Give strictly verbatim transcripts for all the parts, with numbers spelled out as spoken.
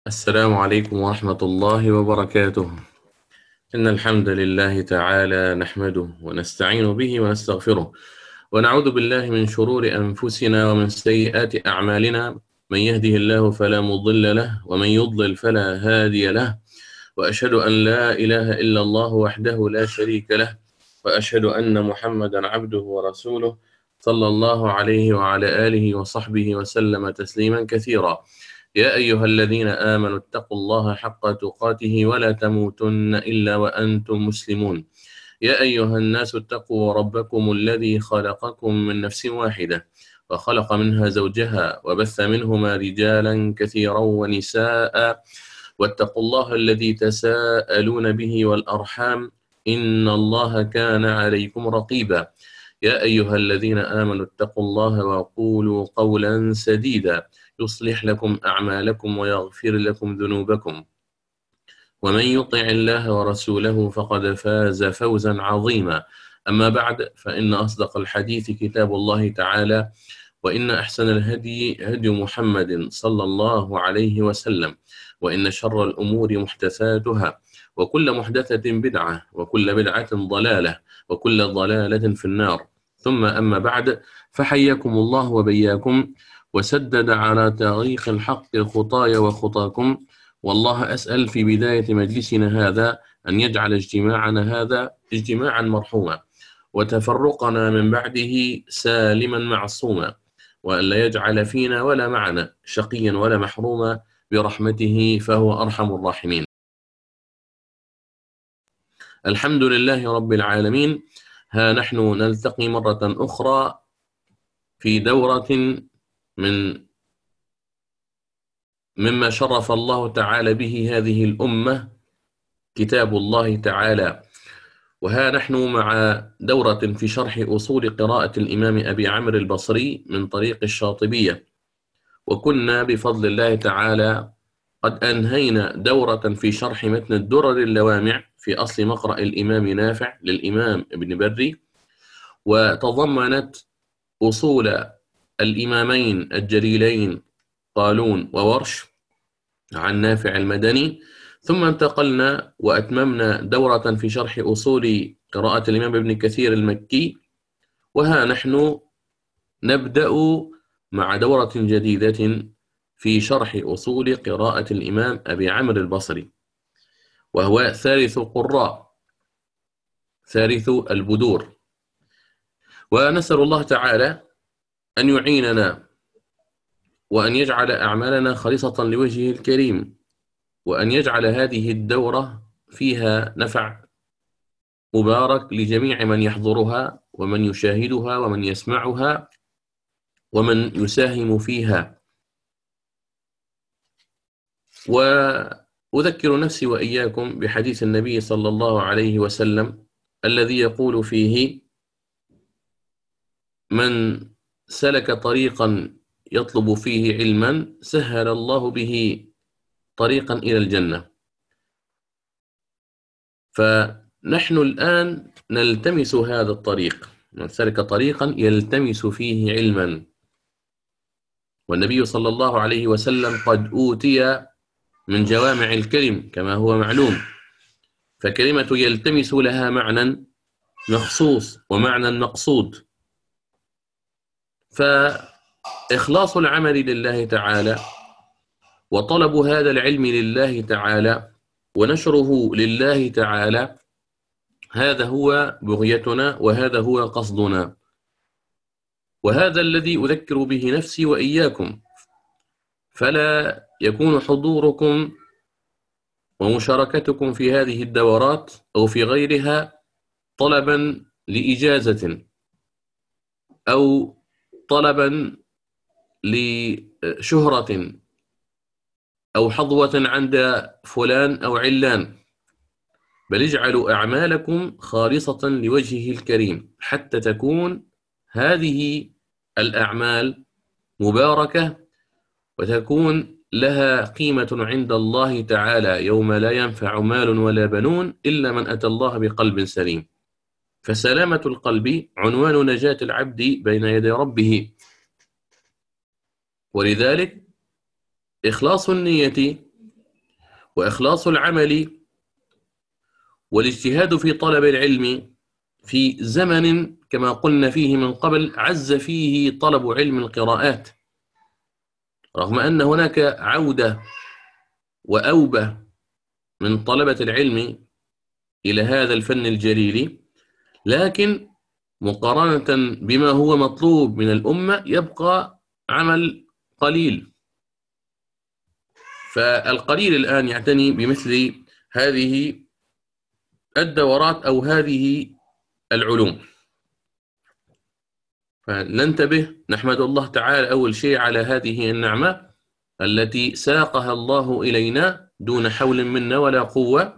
السلام عليكم ورحمة الله وبركاته. إن الحمد لله تعالى نحمده ونستعين به ونستغفره، ونعوذ بالله من شرور أنفسنا ومن سيئات أعمالنا. من يهده الله فلا مضل له، ومن يضلل فلا هادي له. وأشهد أن لا إله إلا الله وحده لا شريك له، وأشهد أن محمدا عبده ورسوله، صلى الله عليه وعلى آله وصحبه وسلم تسليما كثيرا. يا أيها الذين آمنوا اتقوا الله حق تقاته ولا تموتن إلا وأنتم مسلمون. يا أيها الناس اتقوا ربكم الذي خلقكم من نفس واحدة، وخلق منها زوجها، وبث منهما رجالا كثيرا ونساء. واتقوا الله الذي تساءلون به والأرحام، إن الله كان عليكم رقيبا. يا أيها الذين آمنوا اتقوا الله وقولوا قولا سديدا يصلح لكم أعمالكم ويغفر لكم ذنوبكم، ومن يطع الله ورسوله فقد فاز فوزا عظيما. أما بعد، فإن أصدق الحديث كتاب الله تعالى، وإن أحسن الهدي هدي محمد صلى الله عليه وسلم، وإن شر الأمور محدثاتها، وكل محدثة بدعة، وكل بدعة ضلالة، وكل ضلالة في النار. ثم أما بعد، فحياكم الله وبياكم، وسدد على طريق الحق خطاي وخطاكم. والله أسأل في بداية مجلسنا هذا أن يجعل اجتماعنا هذا اجتماعا مرحوما، وتفرقنا من بعده سالما معصوما، وأن لا يجعل فينا ولا معنا شقيا ولا محروما برحمته، فهو أرحم الراحمين. الحمد لله رب العالمين. ها نحن نلتقي مرة أخرى في دورة من مما شرف الله تعالى به هذه الأمة، كتاب الله تعالى. وها نحن مع دورة في شرح أصول قراءة الإمام أبي عمرو البصري من طريق الشاطبية، وكنا بفضل الله تعالى قد أنهينا دورة في شرح متن الدرر اللوامع في أصل مقرأ الإمام نافع للإمام ابن بري، وتضمنت أصول الإمامين الجليلين قالون وورش عن نافع المدني. ثم انتقلنا وأتممنا دورة في شرح أصول قراءة الإمام ابن كثير المكي، وها نحن نبدأ مع دورة جديدة في شرح أصول قراءة الإمام أبي عمرو البصري، وهو ثالث قراء، ثالث البدور. ونسأل الله تعالى أن يعيننا، وأن يجعل أعمالنا خالصة لوجهه الكريم، وأن يجعل هذه الدورة فيها نفع مبارك لجميع من يحضرها، ومن يشاهدها، ومن يسمعها، ومن يساهم فيها. وأذكر نفسي وإياكم بحديث النبي صلى الله عليه وسلم الذي يقول فيه: من سلك طريقا يطلب فيه علما سهل الله به طريقا إلى الجنة. فنحن الآن نلتمس هذا الطريق، من سلك طريقا يلتمس فيه علما، والنبي صلى الله عليه وسلم قد أوتي من جوامع الكلم كما هو معلوم، فكلمة يلتمس لها معنى مخصوص ومعنى مقصود. فإخلاص العمل لله تعالى، وطلب هذا العلم لله تعالى، ونشره لله تعالى، هذا هو بغيتنا، وهذا هو قصدنا، وهذا الذي أذكر به نفسي وإياكم. فلا يكون حضوركم ومشاركتكم في هذه الدورات أو في غيرها طلبا لإجازة، أو طلبا لشهرة، أو حظوة عند فلان أو علان، بل اجعلوا أعمالكم خالصة لوجهه الكريم، حتى تكون هذه الأعمال مباركة، وتكون لها قيمة عند الله تعالى يوم لا ينفع مال ولا بنون إلا من أتى الله بقلب سليم. فسلامة القلب عنوان نجاة العبد بين يدي ربه، ولذلك إخلاص النية وإخلاص العمل والاجتهاد في طلب العلم في زمن كما قلنا فيه من قبل عز فيه طلب علم القراءات، رغم أن هناك عودة وأوبة من طلبة العلم إلى هذا الفن الجليل، لكن مقارنة بما هو مطلوب من الأمة يبقى عمل قليل. فالقليل الآن يعتني بمثل هذه الدورات أو هذه العلوم. فننتبه، نحمد الله تعالى أول شيء على هذه النعمة التي ساقها الله إلينا دون حول منا ولا قوة،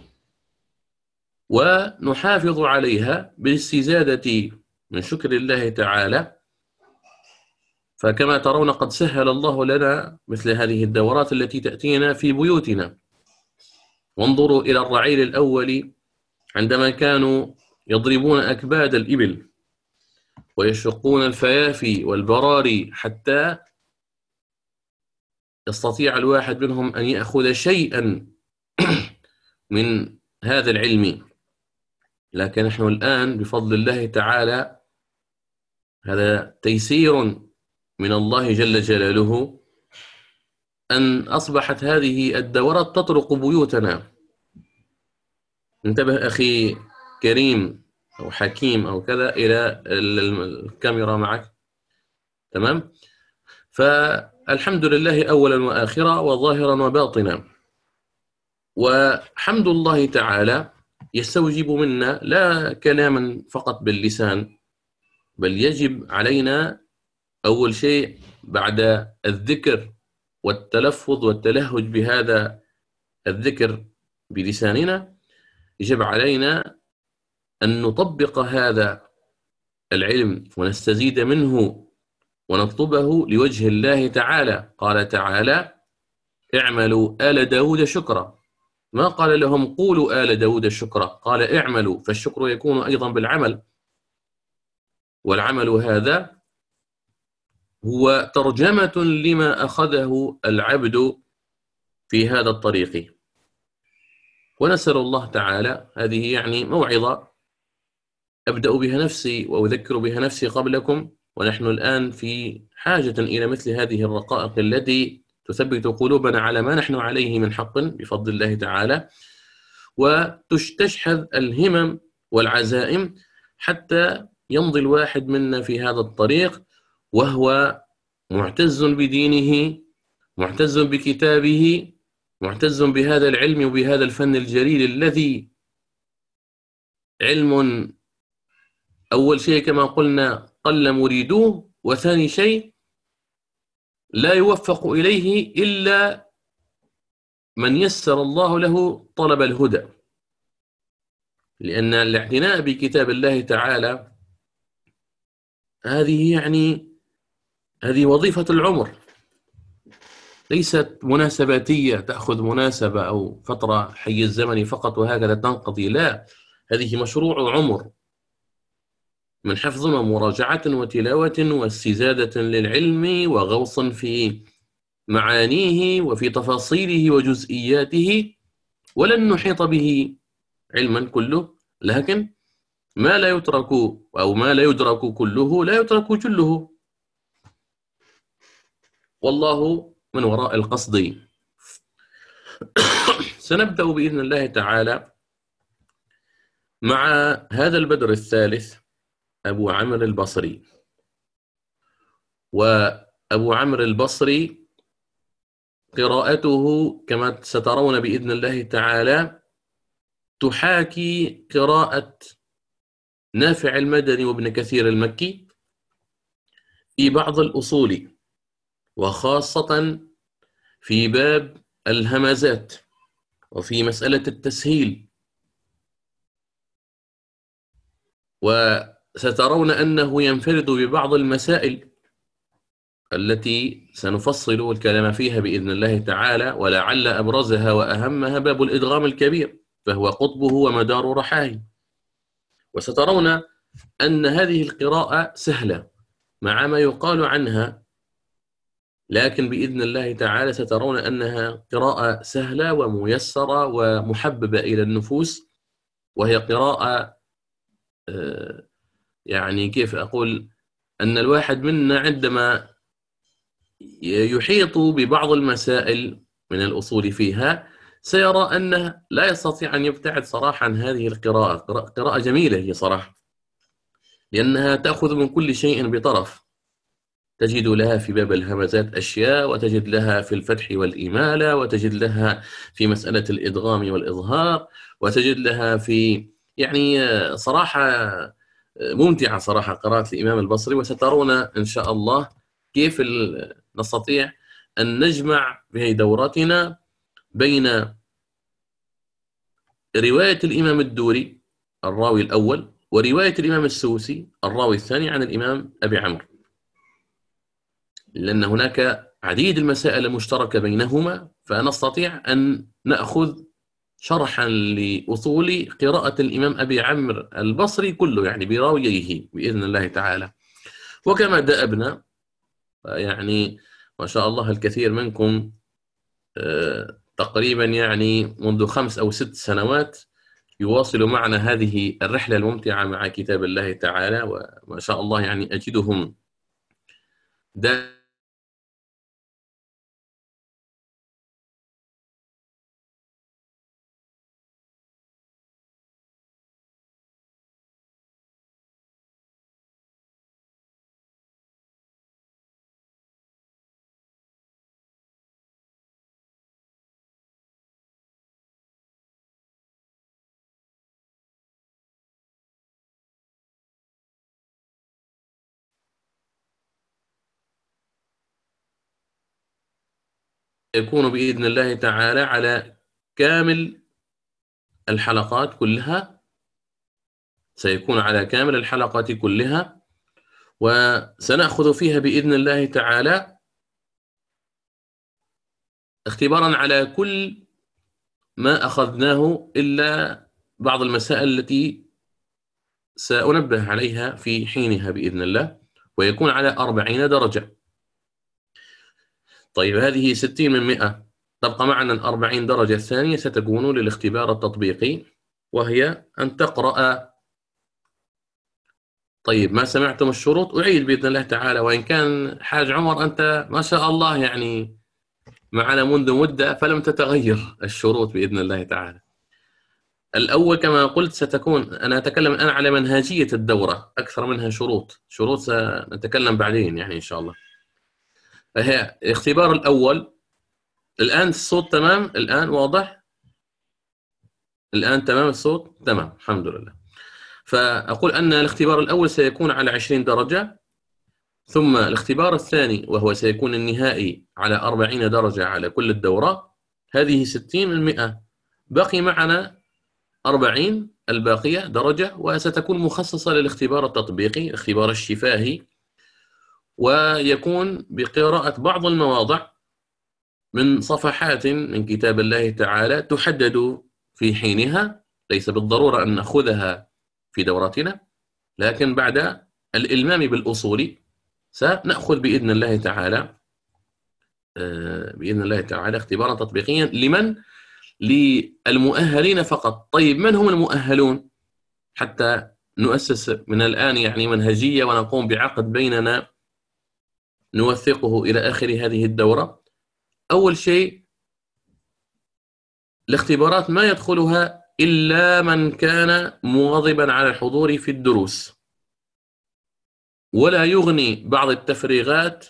ونحافظ عليها بالاستزادة من شكر الله تعالى. فكما ترون قد سهل الله لنا مثل هذه الدورات التي تأتينا في بيوتنا. وانظروا إلى الرعيل الأول عندما كانوا يضربون أكباد الإبل ويشقون الفيافي والبراري حتى يستطيع الواحد منهم أن يأخذ شيئا من هذا العلم. لكن نحن الآن بفضل الله تعالى هذا تيسير من الله جل جلاله أن أصبحت هذه الدورات تطرق بيوتنا. انتبه أخي كريم أو حكيم أو كذا إلى الكاميرا معك، تمام؟ فالحمد لله أولا وآخرا وظاهرا وباطنا. وحمد الله تعالى يستوجب منا لا كلاما فقط باللسان، بل يجب علينا أول شيء بعد الذكر والتلفظ والتلهج بهذا الذكر بلساننا، يجب علينا أن نطبق هذا العلم ونستزيد منه ونطلبه لوجه الله تعالى. قال تعالى: اعملوا آل داود شكرا. ما قال لهم قولوا آل داود شكرا، قال اعملوا، فالشكر يكون أيضا بالعمل. والعمل هذا هو ترجمة لما أخذه العبد في هذا الطريق. ونسأل الله تعالى، هذه يعني موعظة أبدأ بها نفسي وأذكر بها نفسي قبلكم، ونحن الآن في حاجة إلى مثل هذه الرقائق التي تثبت قلوبنا على ما نحن عليه من حق بفضل الله تعالى، وتشتشحذ الهمم والعزائم حتى يمضي الواحد منا في هذا الطريق وهو معتز بدينه، معتز بكتابه، معتز بهذا العلم وبهذا الفن الجليل الذي علم أول شيء كما قلنا قل مريدوه، وثاني شيء لا يوفق إليه إلا من يسر الله له طلب الهدى. لأن الاعتناء بكتاب الله تعالى هذه يعني هذه وظيفة العمر، ليست مناسباتية تأخذ مناسبة أو فترة حي الزمن فقط وهكذا تنقضي، لا، هذه مشروع عمر من حفظ ومراجعة وتلاوة واستزادة للعلم وغوص في معانيه وفي تفاصيله وجزئياته. ولن نحيط به علما كله، لكن ما لا يترك أو ما لا يدرك كله لا يترك جله، والله من وراء القصد. سنبدأ بإذن الله تعالى مع هذا البدر الثالث أبو عمرو البصري. وأبو عمرو البصري قراءته كما سترون بإذن الله تعالى تحاكي قراءة نافع المدني وابن كثير المكي في بعض الأصول، وخاصة في باب الهمزات وفي مسألة التسهيل. وسترون أنه ينفرد ببعض المسائل التي سنفصل الكلام فيها بإذن الله تعالى، ولعل أبرزها وأهمها باب الإدغام الكبير، فهو قطبه ومدار رحاه. وسترون أن هذه القراءة سهلة مع ما يقال عنها لكن بإذن الله تعالى سترون أنها قراءة سهلة وميسرة ومحببة إلى النفوس، وهي قراءة يعني كيف أقول، أن الواحد منا عندما يحيط ببعض المسائل من الأصول فيها سيرى أنه لا يستطيع أن يبتعد صراحة عن هذه القراءة. قراءة جميلة هي صراحة، لأنها تأخذ من كل شيء بطرف، تجد لها في باب الهمزات أشياء، وتجد لها في الفتح والإمالة، وتجد لها في مسألة الإدغام والإظهار، وتجد لها في يعني صراحة ممتعة صراحة قراءة الإمام البصري. وسترون إن شاء الله كيف نستطيع أن نجمع في دورتنا بين رواية الإمام الدوري الراوي الأول ورواية الإمام السوسي الراوي الثاني عن الإمام أبي عمرو، لأن هناك عديد المسائل المشتركة بينهما، فنستطيع أن نأخذ شرحا لأصول قراءة الإمام أبي عمرو البصري كله، يعني براويه بإذن الله تعالى. وكما دأبنا يعني ما شاء الله الكثير منكم تقريبا يعني منذ خمس أو ست سنوات يواصل معنا هذه الرحلة الممتعة مع كتاب الله تعالى، وما شاء الله يعني أجدهم دا يكون بإذن الله تعالى على كامل الحلقات كلها، سيكون على كامل الحلقات كلها، وسنأخذ فيها بإذن الله تعالى اختبارا على كل ما أخذناه إلا بعض المسائل التي سأنبه عليها في حينها بإذن الله، ويكون على أربعين درجة. طيب هذه ستين من مئة، تبقى معنا الأربعين درجة الثانية ستكون للاختبار التطبيقي، وهي أن تقرأ. طيب ما سمعتم الشروط أعيد بإذن الله تعالى، وإن كان حاج عمر أنت ما شاء الله يعني معنا منذ مدة فلم تتغير الشروط بإذن الله تعالى. الأول كما قلت ستكون، أنا أتكلم الآن على منهجية الدورة أكثر منها شروط، شروط سنتكلم بعدين يعني إن شاء الله. فهي الاختبار الأول. الآن الصوت تمام؟ الآن واضح؟ الآن تمام الصوت؟ تمام الحمد لله. فأقول أن الاختبار الأول سيكون على عشرين درجة، ثم الاختبار الثاني وهو سيكون النهائي على أربعين درجة على كل الدورة، هذه ستين من مئة، بقي معنا أربعين الباقية درجة، وستكون مخصصة للاختبار التطبيقي الاختبار الشفاهي، ويكون بقراءة بعض المواضع من صفحات من كتاب الله تعالى تحدد في حينها، ليس بالضرورة أن نأخذها في دورتنا، لكن بعد الإلمام بالأصول سنأخذ بإذن الله تعالى بإذن الله تعالى اختبارا تطبيقيا لمن للمؤهلين فقط. طيب من هم المؤهلون حتى نؤسس من الآن يعني منهجية ونقوم بعقد بيننا نوثقه إلى آخر هذه الدورة؟ أول شيء الاختبارات ما يدخلها إلا من كان مواظبا على الحضور في الدروس، ولا يغني بعض التفريغات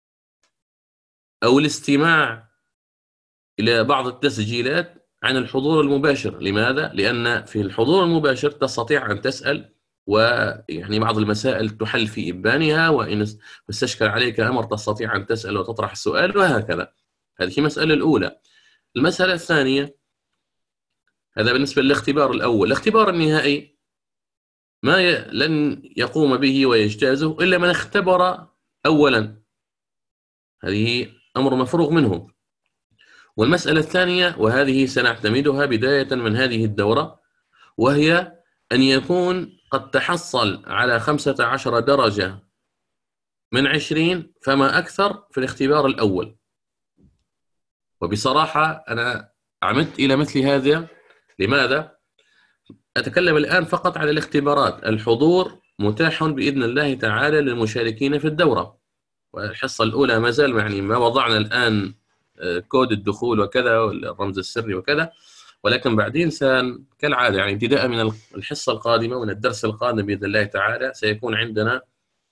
أو الاستماع إلى بعض التسجيلات عن الحضور المباشر. لماذا؟ لأن في الحضور المباشر تستطيع أن تسأل، ويعني بعض المسائل تحل في إبانها، وإن استشكل عليك أمر تستطيع أن تسأل وتطرح السؤال، وهكذا. هذه المسألة الأولى. المسألة الثانية، هذا بالنسبة للاختبار الأول. الاختبار النهائي ما ي... لن يقوم به ويجتازه إلا من اختبر أولا، هذه أمر مفروغ منه. والمسألة الثانية وهذه سنعتمدها بداية من هذه الدورة، وهي أن يكون قد تحصل على خمسة عشر درجة من عشرين فما أكثر في الاختبار الأول. وبصراحة أنا عمدت إلى مثل هذا. لماذا؟ أتكلم الآن فقط على الاختبارات. الحضور متاح بإذن الله تعالى للمشاركين في الدورة، والحصة الأولى ما زال يعني ما وضعنا الآن كود الدخول وكذا والرمز السري وكذا، ولكن بعدين سن كالعادة يعني ابتداء من الحصة القادمة ومن الدرس القادم بإذن الله تعالى سيكون عندنا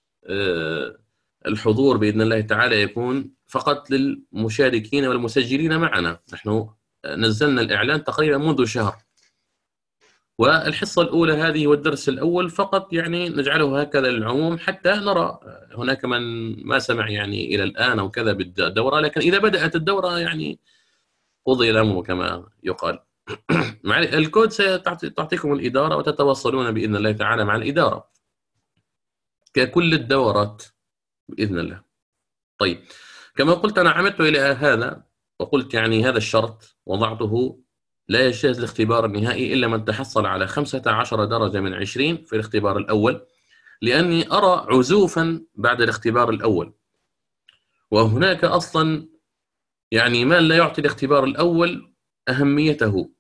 الحضور بإذن الله تعالى يكون فقط للمشاركين والمسجلين معنا. نحن نزلنا الإعلان تقريبا منذ شهر، والحصة الأولى هذه والدرس الأول فقط يعني نجعله هكذا للعموم حتى نرى هناك من ما سمع يعني إلى الآن أو كذا بالدورة، لكن إذا بدأت الدورة يعني قضي الأمر كما يقال. مع الكود ستعطيكم الإدارة وتتواصلون بإذن الله تعالى مع الإدارة ككل الدورات بإذن الله. طيب، كما قلت أنا عمدت إلى هذا وقلت يعني هذا الشرط وضعته: لا يجتاز الاختبار النهائي إلا من تحصل على خمسة عشر درجة من عشرين في الاختبار الأول، لأني أرى عزوفا بعد الاختبار الأول، وهناك أصلا يعني ما لا يعطي الاختبار الأول أهميته،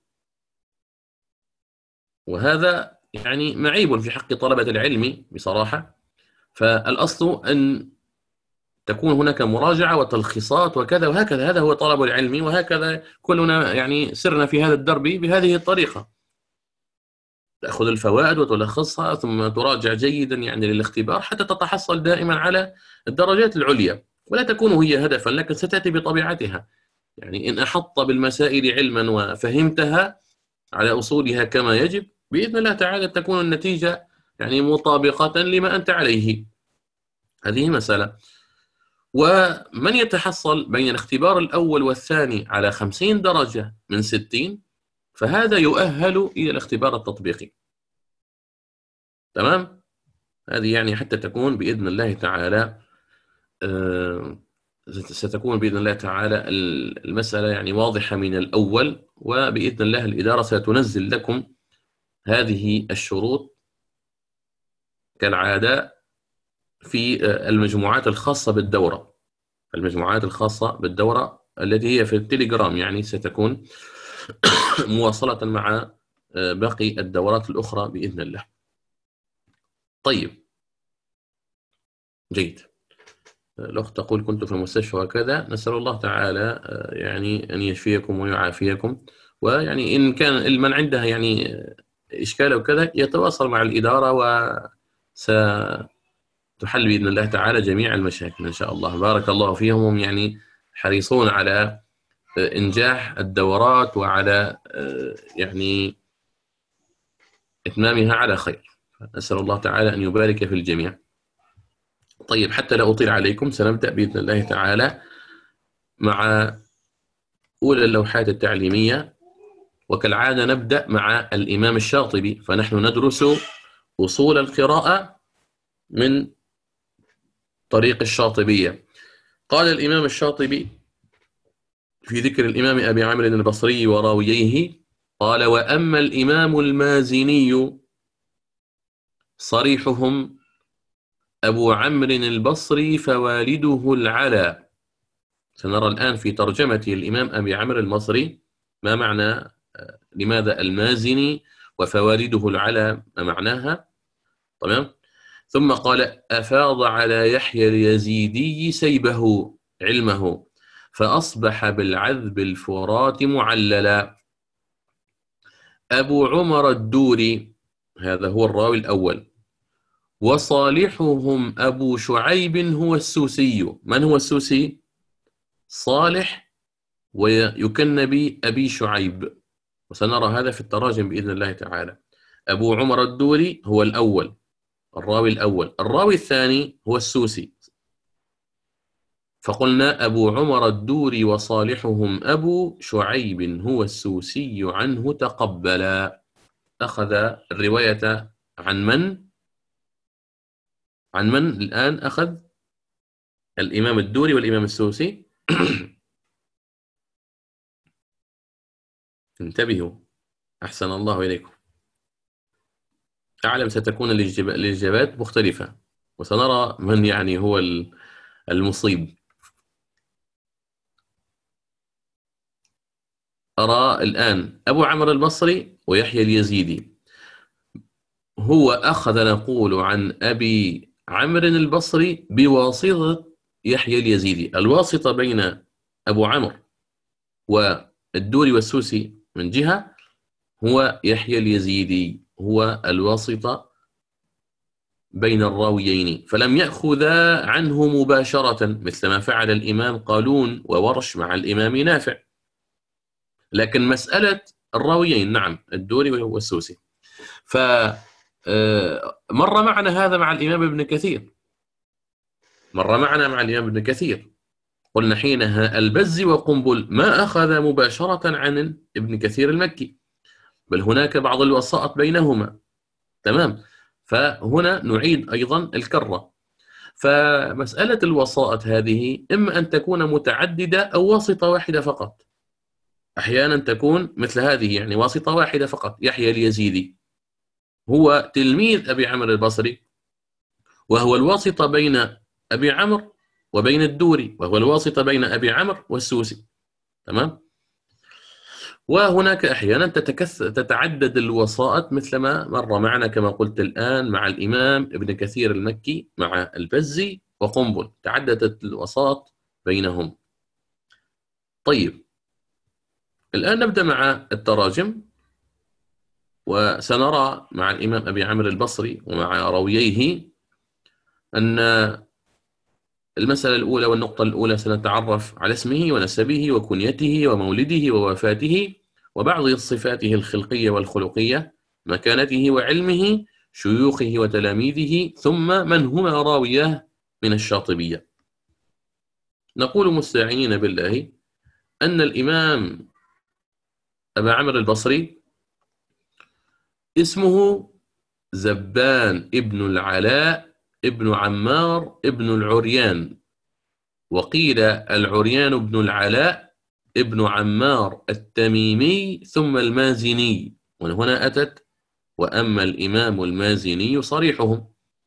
وهذا يعني معيب في حق طلبة العلم بصراحة. فالأصل أن تكون هناك مراجعة وتلخيصات وكذا وهكذا، هذا هو طلب العلم، وهكذا كلنا يعني سرنا في هذا الدرب بهذه الطريقة: تأخذ الفوائد وتلخصها ثم تراجع جيدا يعني للاختبار حتى تتحصل دائما على الدرجات العليا، ولا تكون هي هدفا لكن ستأتي بطبيعتها. يعني إن أحط بالمسائل علما وفهمتها على أصولها كما يجب بإذن الله تعالى تكون النتيجة يعني مطابقة لما أنت عليه. هذه مسألة. ومن يتحصل بين الاختبار الأول والثاني على خمسين درجة من ستين فهذا يؤهل إلى الاختبار التطبيقي. تمام؟ هذه يعني حتى تكون بإذن الله تعالى آه ستكون بإذن الله تعالى المسألة يعني واضحة من الأول، وبإذن الله الإدارة ستنزل لكم هذه الشروط كالعادة في المجموعات الخاصة بالدورة. المجموعات الخاصة بالدورة التي هي في التليجرام يعني ستكون مواصلة مع باقي الدورات الأخرى بإذن الله. طيب، جيد. الأخت تقول: كنت في المستشفى وكذا. نسأل الله تعالى يعني أن يشفيكم ويعافيكم، ويعني إن كان من عندها يعني إشكال وكذا يتواصل مع الإدارة وستحل بإذن الله تعالى جميع المشاكل إن شاء الله. بارك الله فيهم، هم يعني حريصون على إنجاح الدورات وعلى يعني إتمامها على خير. نسأل الله تعالى أن يبارك في الجميع. طيب، حتى لا أطيل عليكم سنبدأ بإذن الله تعالى مع أولى اللوحات التعليمية، وكالعادة نبدأ مع الإمام الشاطبي، فنحن ندرس أصول القراءة من طريق الشاطبية. قال الإمام الشاطبي في ذكر الإمام أبي عمرو البصري وراوييه، قال: وأما الإمام المازني صريحهم أبو عمرو البصري فوالده العلا. سنرى الآن في ترجمة الإمام أبي عمرو البصري ما معنى لماذا المازني وفوالده العلا ما معناها. تمام. ثم قال: أفاض على يحيى اليزيدي سيبه علمه فأصبح بالعذب الفرات معللا. أبو عمر الدوري هذا هو الراوي الأول، وصالحهم أبو شعيب هو السوسي. من هو السوسي؟ صالح ويكن بأبي شعيب، وسنرى هذا في التراجم بإذن الله تعالى. أبو عمر الدوري هو الأول، الراوي الأول. الراوي الثاني هو السوسي. فقلنا أبو عمر الدوري وصالحهم أبو شعيب هو السوسي عنه تقبلا. أخذ الرواية عن من؟ عن من الآن أخذ؟ الإمام الدوري والإمام السوسي. انتبهوا، أحسن الله إليكم. أعلم ستكون الإجابات مختلفة، وسنرى من يعني هو المصيب. أرى الآن أبو عمرو البصري ويحيى اليزيدي، هو أخذ نقول عن أبي عمرو البصري بواسطة يحيى اليزيدي. الواسطة بين أبو عمرو والدوري والسوسي من جهة هو يحيى اليزيدي، هو الواسطة بين الراويين، فلم يأخذا عنه مباشرة مثل ما فعل الإمام قالون وورش مع الإمام نافع. لكن مسألة الراويين، نعم، الدوري والسوسي، فمر معنا هذا مع الإمام ابن كثير، مر معنا مع الإمام ابن كثير. قلنا حينها البزي وقنبل ما أخذ مباشرة عن ابن كثير المكي، بل هناك بعض الوسائط بينهما. تمام. فهنا نعيد أيضا الكرة. فمسألة الوسائط هذه إما أن تكون متعددة أو واسطة واحدة فقط. أحيانا تكون مثل هذه، يعني واسطة واحدة فقط. يحيى اليزيدي هو تلميذ أبي عمرو البصري، وهو الواسطة بين أبي عمرو وبين الدوري، وهو الواسطة بين أبي عمرو والسوسي. تمام. وهناك أحيانا تتكث... تتعدد الوسائط مثل ما مر معنا كما قلت الآن مع الإمام ابن كثير المكي مع البزي وقنبل، تعددت الوسائط بينهم. طيب، الآن نبدأ مع التراجم، وسنرى مع الإمام أبي عمرو البصري ومع راوييه أن المسألة الأولى والنقطة الأولى سنتعرف على اسمه ونسبه وكنيته ومولده ووفاته وبعض صفاته الخلقية والخلقية، مكانته وعلمه، شيوخه وتلاميذه، ثم من هما راوياه من الشاطبية. نقول مستعينين بالله أن الإمام أبا عمرو البصري اسمه زبان ابن العلاء ابن عمار ابن العريان، وقيل العريان ابن العلاء ابن عمار التميمي ثم المازني، وهنا أتت وأما الإمام المازني صريحهم.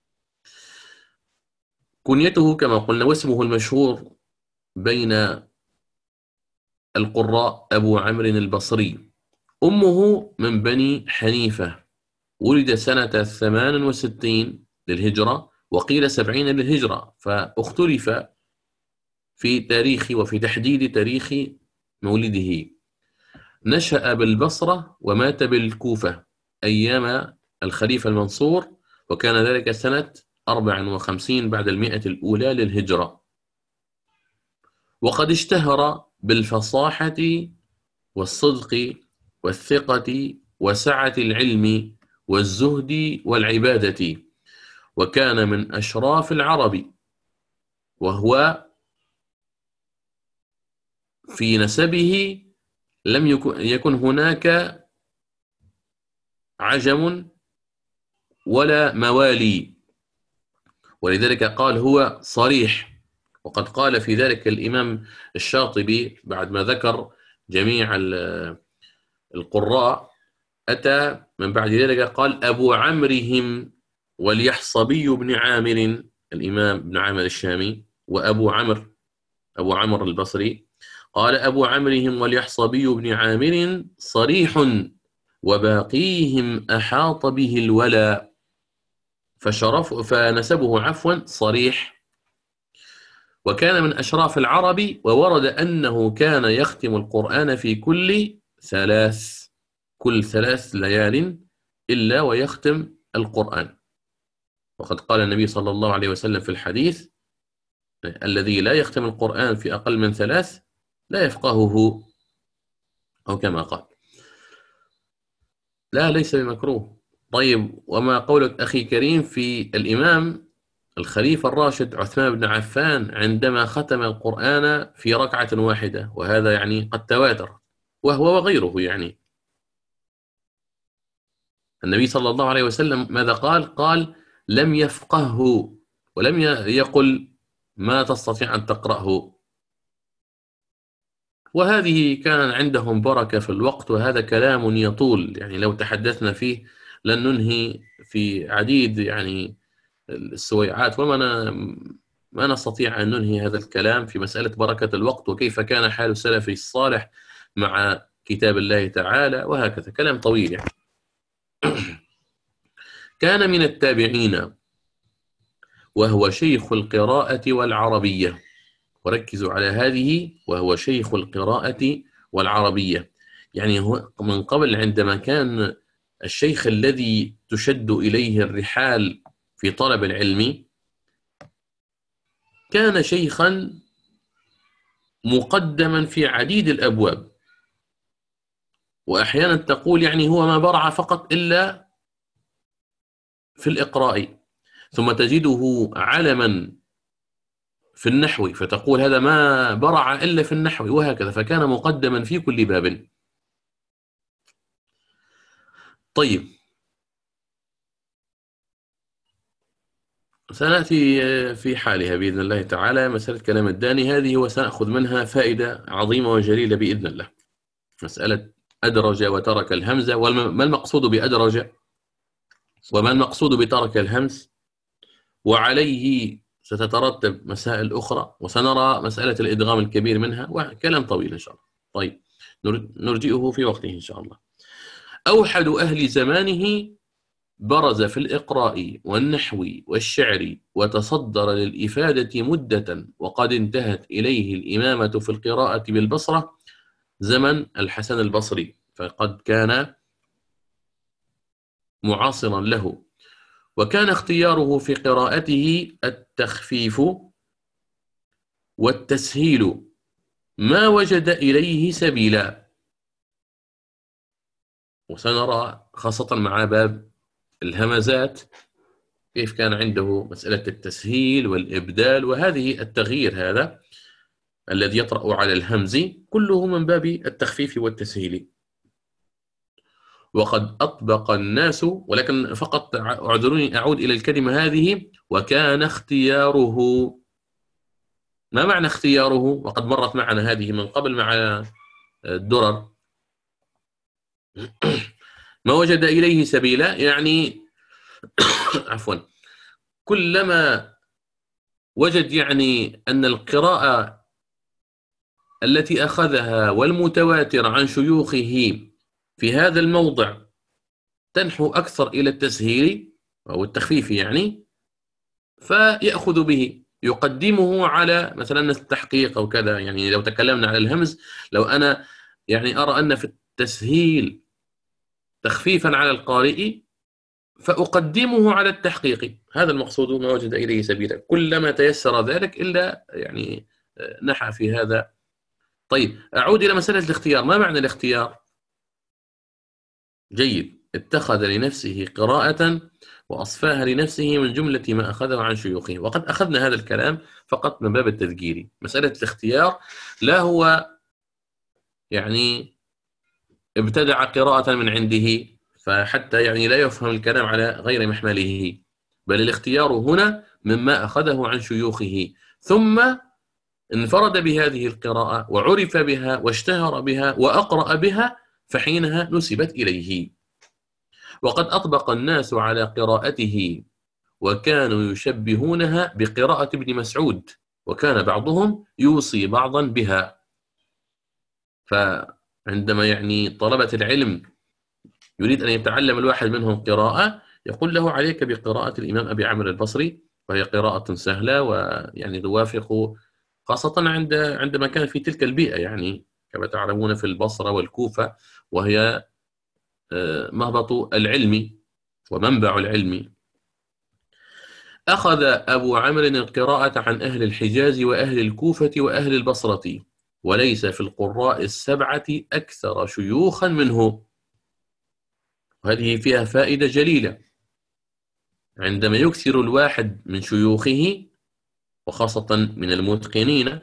كنيته كما قلنا واسمه المشهور بين القراء أبو عمرو البصري. أمه من بني حنيفة، ولد سنة ثمان وستين للهجرة وقيل سبعين للهجرة، فاختلف في تاريخ وفي تحديد تاريخ مولده. نشأ بالبصرة ومات بالكوفة أيام الخليفة المنصور، وكان ذلك سنة أربع وخمسين بعد المئة الأولى للهجرة. وقد اشتهر بالفصاحة والصدق والثقة وسعة العلم والزهد والعبادة، وكان من أشراف العرب، وهو في نسبه لم يكن هناك عجم ولا موالي، ولذلك قال هو صريح. وقد قال في ذلك الإمام الشاطبي بعد ما ذكر جميع القراء، أتى من بعد ذلك قال أبو عمرهم واليحصبي بن عامر، الإمام ابن عامر الشامي، وأبو عمرو أبو عمرو البصري، قال أبو عمرهم واليحصبي بن عامر صريح وباقيهم أحاط به الولا، فشرف فنسبه عفوا صريح. وكان من أشراف العرب، وورد أنه كان يختم القرآن في كل ثلاث كل ثلاث ليال إلا ويختم القرآن. وقد قال النبي صلى الله عليه وسلم في الحديث: الذي لا يختم القرآن في أقل من ثلاث لا يفقهه، أو كما قال. لا، ليس بمكروه. طيب، وما قولك أخي كريم في الإمام الخليفة الراشد عثمان بن عفان عندما ختم القرآن في ركعة واحدة؟ وهذا يعني قد تواتر، وهو وغيره. يعني النبي صلى الله عليه وسلم ماذا قال؟ قال لم يفقهه، ولم يقل ما تستطيع أن تقرأه. وهذه كان عندهم بركة في الوقت، وهذا كلام يطول، يعني لو تحدثنا فيه لن ننهي في عديد يعني السويعات، وما ما نستطيع أن ننهي هذا الكلام في مسألة بركة الوقت وكيف كان حال السلف الصالح مع كتاب الله تعالى، وهكذا كلام طويل يعني. كان من التابعين وهو شيخ القراءة والعربية، وركزوا على هذه، وهو شيخ القراءة والعربية، يعني هو من قبل عندما كان الشيخ الذي تشد إليه الرحال في طلب العلم كان شيخا مقدما في عديد الأبواب، وأحيانا تقول يعني هو ما برع فقط إلا في الإقراء، ثم تجده علما في النحو فتقول هذا ما برع إلا في النحو، وهكذا، فكان مقدما في كل باب. طيب، سنأتي في حالها بإذن الله تعالى. مسألة كلام الداني هذه وسنأخذ منها فائدة عظيمة وجليلة بإذن الله. مسألة أدرج وترك الهمزة، وما المقصود بأدرج وما المقصود بترك الهمز، وعليه ستترتب مسائل أخرى، وسنرى مسألة الإدغام الكبير منها، وكلام طويل إن شاء الله. طيب، نرجئه في وقته إن شاء الله. أوحد أهل زمانه برز في الإقراء والنحو والشعر، وتصدر للإفادة مدة، وقد انتهت إليه الإمامة في القراءة بالبصرة زمن الحسن البصري، فقد كان معاصرا له. وكان اختياره في قراءته التخفيف والتسهيل، ما وجد إليه سبيلا. وسنرى خاصة مع باب الهمزات كيف كان عنده مسألة التسهيل والإبدال، وهذه التغيير هذا الذي يطرأ على الهمز كله من باب التخفيف والتسهيل. وقد أطبق الناس، ولكن فقط اعذروني أعود إلى الكلمة هذه، وكان اختياره. ما معنى اختياره؟ وقد مرت معنا هذه من قبل مع الدرر. ما وجد إليه سبيلا يعني عفوا كلما وجد يعني أن القراءة التي أخذها والمتواتر عن شيوخه في هذا الموضع تنحو أكثر إلى التسهيل أو التخفيف يعني، فيأخذ به، يقدمه على مثلا التحقيق أو كذا. يعني لو تكلمنا على الهمز، لو أنا يعني أرى أن في التسهيل تخفيفا على القارئ فأقدمه على التحقيق، هذا المقصود، ما وجد إليه سبيلا، كلما تيسر ذلك إلا يعني نحى في هذا. طيب، أعود إلى مسألة الاختيار. ما معنى الاختيار؟ جيد، اتخذ لنفسه قراءة وأصفاها لنفسه من جملة ما أخذه عن شيوخه. وقد أخذنا هذا الكلام فقط من باب التذكير. مسألة الاختيار لا هو يعني ابتدع قراءة من عنده، فحتى يعني لا يفهم الكلام على غير محمله، بل الاختيار هنا مما أخذه عن شيوخه، ثم انفرد بهذه القراءة وعرف بها واشتهر بها وأقرأ بها، فحينها نسبت إليه. وقد أطبق الناس على قراءته، وكانوا يشبهونها بقراءة ابن مسعود، وكان بعضهم يوصي بعضا بها. فعندما يعني طلبة العلم يريد أن يتعلم الواحد منهم قراءة، يقول له عليك بقراءة الإمام أبي عمرو البصري، وهي قراءة سهلة، ويعني توافق خاصة عند عندما كان في تلك البيئة، يعني كما تعلمون في البصرة والكوفة، وهي مهبط العلم ومنبع العلم. أخذ أبو عمرو القراءة عن أهل الحجاز وأهل الكوفة وأهل البصرة، وليس في القراء السبعة أكثر شيوخا منه. وهذه فيها فائدة جليلة. عندما يكثر الواحد من شيوخه وخاصة من المتقنين،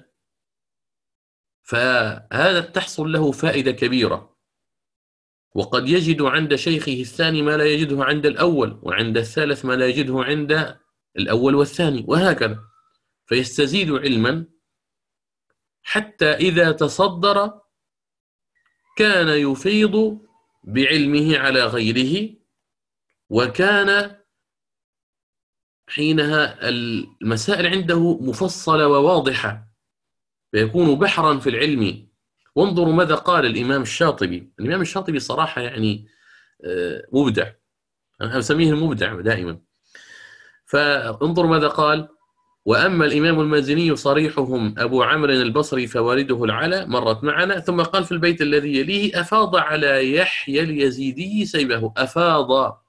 فهذا تحصل له فائدة كبيرة، وقد يجد عند شيخه الثاني ما لا يجده عند الأول، وعند الثالث ما لا يجده عند الأول والثاني، وهكذا، فيستزيد علما حتى إذا تصدر كان يفيض بعلمه على غيره، وكان حينها المسائل عنده مفصلة وواضحة، فيكون بحرا في العلم. وانظروا ماذا قال الإمام الشاطبي. الإمام الشاطبي صراحة يعني مبدع، أنا أسميه المبدع دائما. فانظروا ماذا قال: وأما الإمام المازني صريحهم أبو عمرو البصري فوالده العلا، مرت معنا. ثم قال في البيت الذي يليه: أفاض على يحيى اليزيدي سيبه. أفاض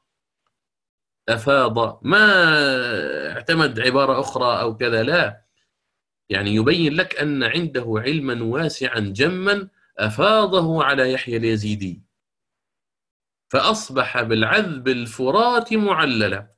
أفاض، ما اعتمد عبارة أخرى أو كذا، لا، يعني يبين لك أن عنده علما واسعا جما أفاضه على يحيى اليزيدي، فأصبح بالعذب الفرات معللا.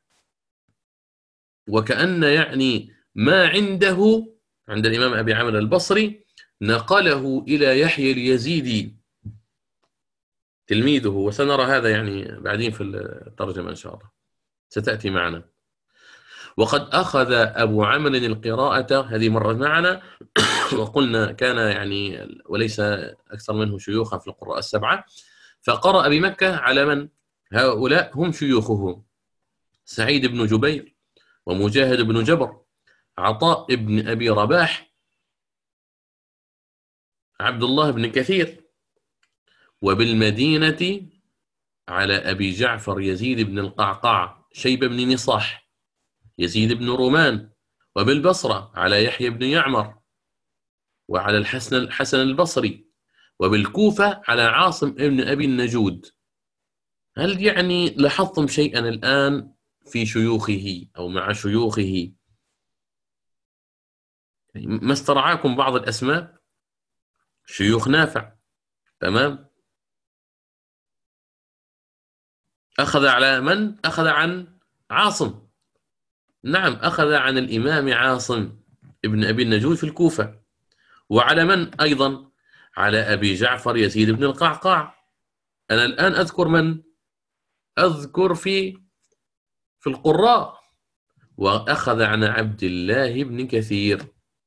وكأن يعني ما عنده عند الإمام أبي عمرو البصري نقله إلى يحيى اليزيدي تلميذه، وسنرى هذا يعني بعدين في الترجمة إن شاء الله ستأتي معنا. وقد أخذ أبو عمرو القراءة، هذه مرة معنا وقلنا كان يعني وليس أكثر منه شيوخا في القراء السبعة، فقرأ بمكة على من؟ هؤلاء هم شيوخه: سعيد بن جبير، ومجاهد بن جبر، عطاء بن أبي رباح، عبد الله بن كثير. وبالمدينة على أبي جعفر يزيد بن القعقاع، شيبة بن نصاح، يزيد بن رومان. وبالبصرة على يحيى بن يعمر، وعلى الحسن الحسن البصري. وبالكوفة على عاصم بن أبي النجود. هل يعني لاحظتم شيئا الآن في شيوخه أو مع شيوخه؟ ما استرعاكم بعض الأسماء؟ شيوخ نافع، تمام. أخذ على من؟ أخذ عن عاصم، نعم، أخذ عن الإمام عاصم ابن أبي النجود في الكوفة. وعلى من أيضا؟ على أبي جعفر يزيد بن القعقاع. أنا الآن أذكر من؟ أذكر في في القراء. وأخذ عن عبد الله بن كثير.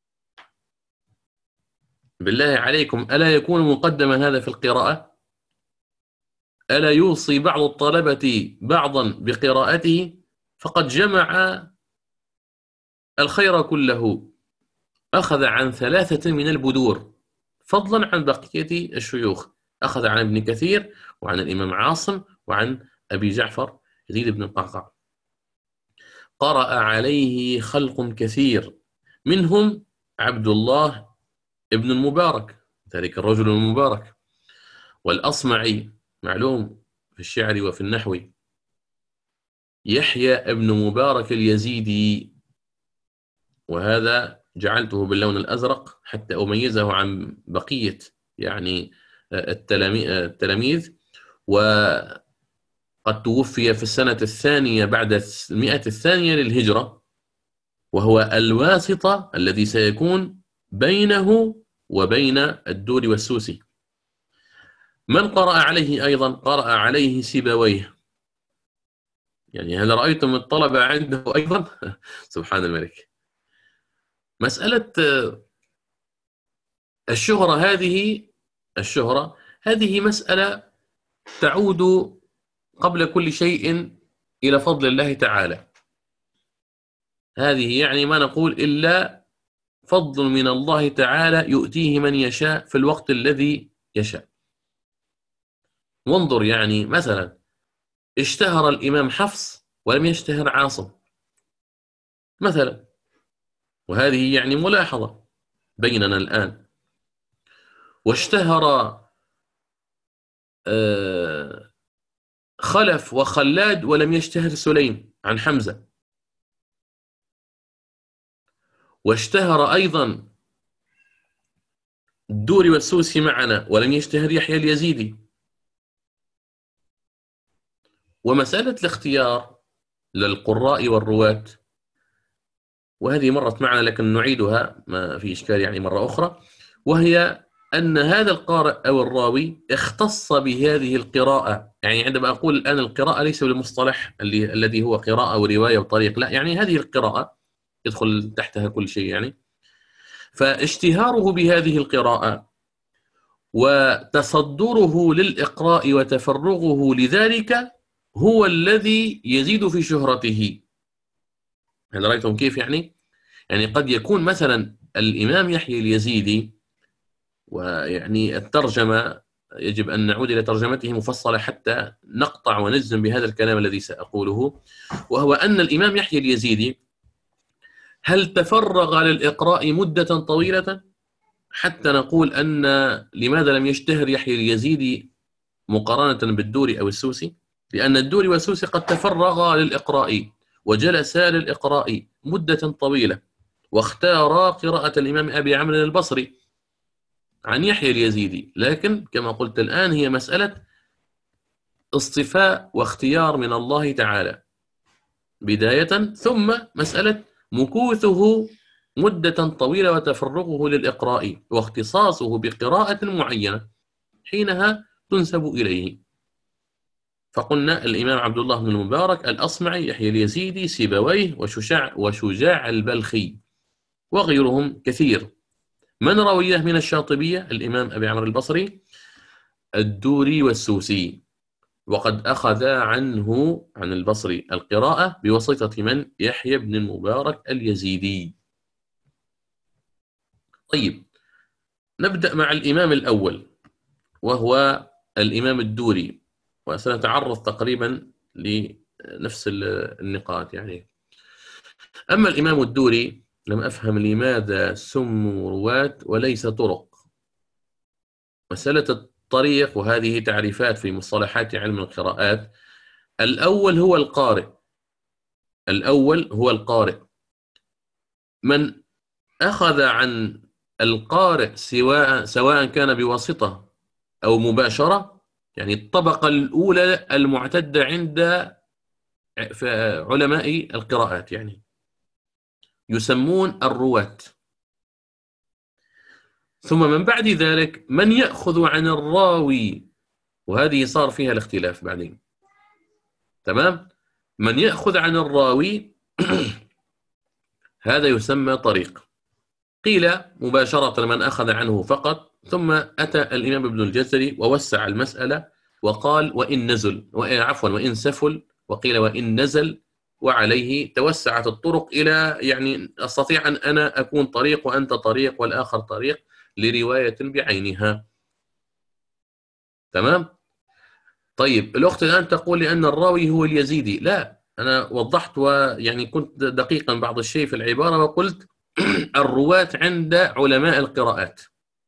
بالله عليكم، ألا يكون مقدما هذا في القراءة؟ ألا يوصي بعض الطلبة بعضا بقراءته؟ فقد جمع الخير كله. أخذ عن ثلاثة من البدور فضلا عن بقية الشيوخ. أخذ عن ابن كثير، وعن الإمام عاصم، وعن أبي جعفر يزيد بن القعقاع. قرأ عليه خلق كثير، منهم عبد الله ابن المبارك، ذلك الرجل المبارك، والأصمعي معلوم في الشعر وفي النحو، يحيى ابن مبارك اليزيدي، وهذا جعلته باللون الأزرق حتى أميزه عن بقية يعني التلاميذ. وقد توفي في السنة الثانية بعد المئة الثانية للهجرة، وهو الواسطة الذي سيكون بينه وبين الدوري والسوسي. من قرأ عليه أيضا؟ قرأ عليه سيبويه. يعني هل رأيتم الطلبة عنده أيضا؟ سبحان الملك. مسألة الشهرة هذه الشهرة هذه مسألة تعود قبل كل شيء إلى فضل الله تعالى. هذه يعني ما نقول إلا فضل من الله تعالى يؤتيه من يشاء في الوقت الذي يشاء. وانظر يعني مثلا اشتهر الإمام حفص ولم يشتهر عاصم مثلا، وهذه يعني ملاحظة بيننا الآن. واشتهر خلف وخلاد ولم يشتهر سليم عن حمزة. واشتهر أيضا الدوري والسوسي معنا ولم يشتهر يحيى اليزيدي. ومسألة الاختيار للقراء والرواة، وهذه مرت معنا لكن نعيدها ما في إشكال يعني مرة أخرى، وهي أن هذا القارئ أو الراوي اختص بهذه القراءة. يعني عندما أقول الآن القراءة ليس بالمصطلح اللي الذي هو قراءة ورواية وطريق، لا، يعني هذه القراءة يدخل تحتها كل شيء يعني. فاشتهاره بهذه القراءة وتصدره للإقراء وتفرغه لذلك هو الذي يزيد في شهرته. هل رأيتم كيف يعني؟ يعني قد يكون مثلا الإمام يحيى اليزيدي، ويعني الترجمة يجب أن نعود إلى ترجمته مفصلة حتى نقطع ونجزم بهذا الكلام الذي سأقوله، وهو أن الإمام يحيى اليزيدي هل تفرغ للإقراء مدة طويلة حتى نقول أن لماذا لم يشتهر يحيى اليزيدي مقارنة بالدوري أو السوسي؟ لأن الدوري والسوسي قد تفرغا للإقراء وجلسا للإقراء مدة طويلة، واختارا قراءة الإمام أبي عمرو البصري عن يحيى اليزيدي، لكن كما قلت الآن هي مسألة اصطفاء واختيار من الله تعالى بداية، ثم مسألة مكوثه مدة طويلة وتفرغه للإقراء واختصاصه بقراءة معينة، حينها تنسب إليه. فقلنا الإمام عبد الله بن المبارك، الأصمعي، يحيى اليزيدي، سيبويه، وشجاع, وشجاع البلخي، وغيرهم كثير. من رويه من الشاطبية؟ الإمام أبي عمرو البصري، الدوري والسوسي، وقد أخذ عنه عن البصري القراءة بواسطة من؟ يحيى بن المبارك اليزيدي. طيب، نبدأ مع الإمام الأول وهو الإمام الدوري، وسنتعرض تقريبا لنفس النقاط يعني. أما الإمام الدوري لم أفهم لماذا سموا رواة وليس طرق. مسألة الطريق، وهذه تعريفات في مصطلحات علم القراءات. الأول هو القارئ، الأول هو القارئ. من أخذ عن القارئ سواء سواء كان بواسطة أو مباشرة، يعني الطبقة الأولى المعتدة عند علماء القراءات يعني يسمون الرواة. ثم من بعد ذلك من يأخذ عن الراوي، وهذه صار فيها الاختلاف بعدين، تمام؟ من يأخذ عن الراوي هذا يسمى طريق. قيل مباشرة من أخذ عنه فقط، ثم أتى الإمام ابن الجزري ووسع المسألة وقال وإن نزل، عفوا وإن سفل، وقيل وإن نزل، وعليه توسعت الطرق إلى يعني أستطيع أن أنا أكون طريق وأنت طريق والآخر طريق لرواية بعينها. تمام؟ طيب، الأخت الآن تقول لي أن الراوي هو اليزيدي. لا، أنا وضحت ويعني كنت دقيقا بعض الشيء في العبارة وقلت الرواة عند علماء القراءات،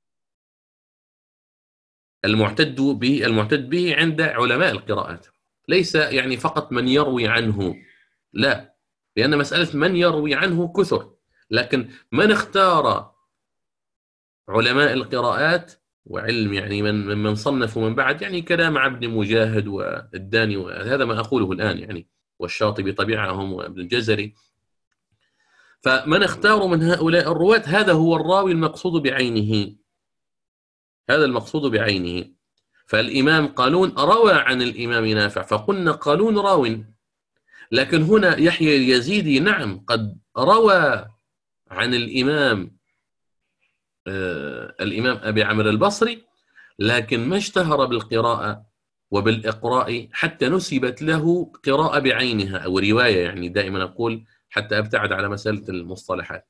المعتد به المعتد به عند علماء القراءات، ليس يعني فقط من يروي عنه، لا، لأن مسألة من يروي عنه كثر، لكن من اختار علماء القراءات وعلم يعني من من صنف ومن بعد، يعني كلام ابن مجاهد والداني، وهذا ما أقوله الآن يعني، والشاطبي طبيعهم وابن الجزري. فمن اختاروا من هؤلاء الرواة هذا هو الراوي المقصود بعينه، هذا المقصود بعينه. فالإمام قالون روى عن الإمام نافع، فقلنا قالون راو، لكن هنا يحيى اليزيدي نعم قد روى عن الإمام آه الإمام أبي عمرو البصري، لكن ما اشتهر بالقراءة وبالإقراء حتى نسبت له قراءة بعينها أو رواية، يعني دائما أقول حتى أبتعد على مسألة المصطلحات.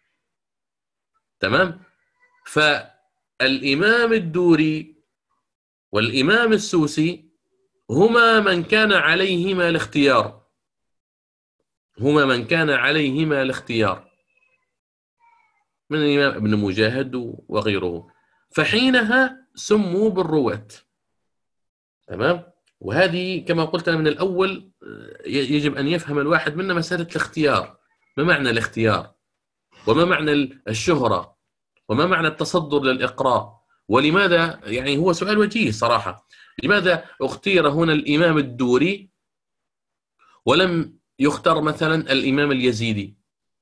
تمام؟ فالإمام الدوري والإمام السوسي هما من كان عليهما الاختيار، هما من كان عليهما الاختيار من الإمام ابن مجاهد وغيره، فحينها سموا بالرواة. تمام؟ وهذه كما قلت أنا من الأول يجب أن يفهم الواحد منا مسألة الاختيار. ما معنى الاختيار؟ وما معنى الشهرة؟ وما معنى التصدر للإقراء؟ ولماذا، يعني هو سؤال وجيه صراحة، لماذا اختير هنا الإمام الدوري ولم يختار مثلا الإمام اليزيدي؟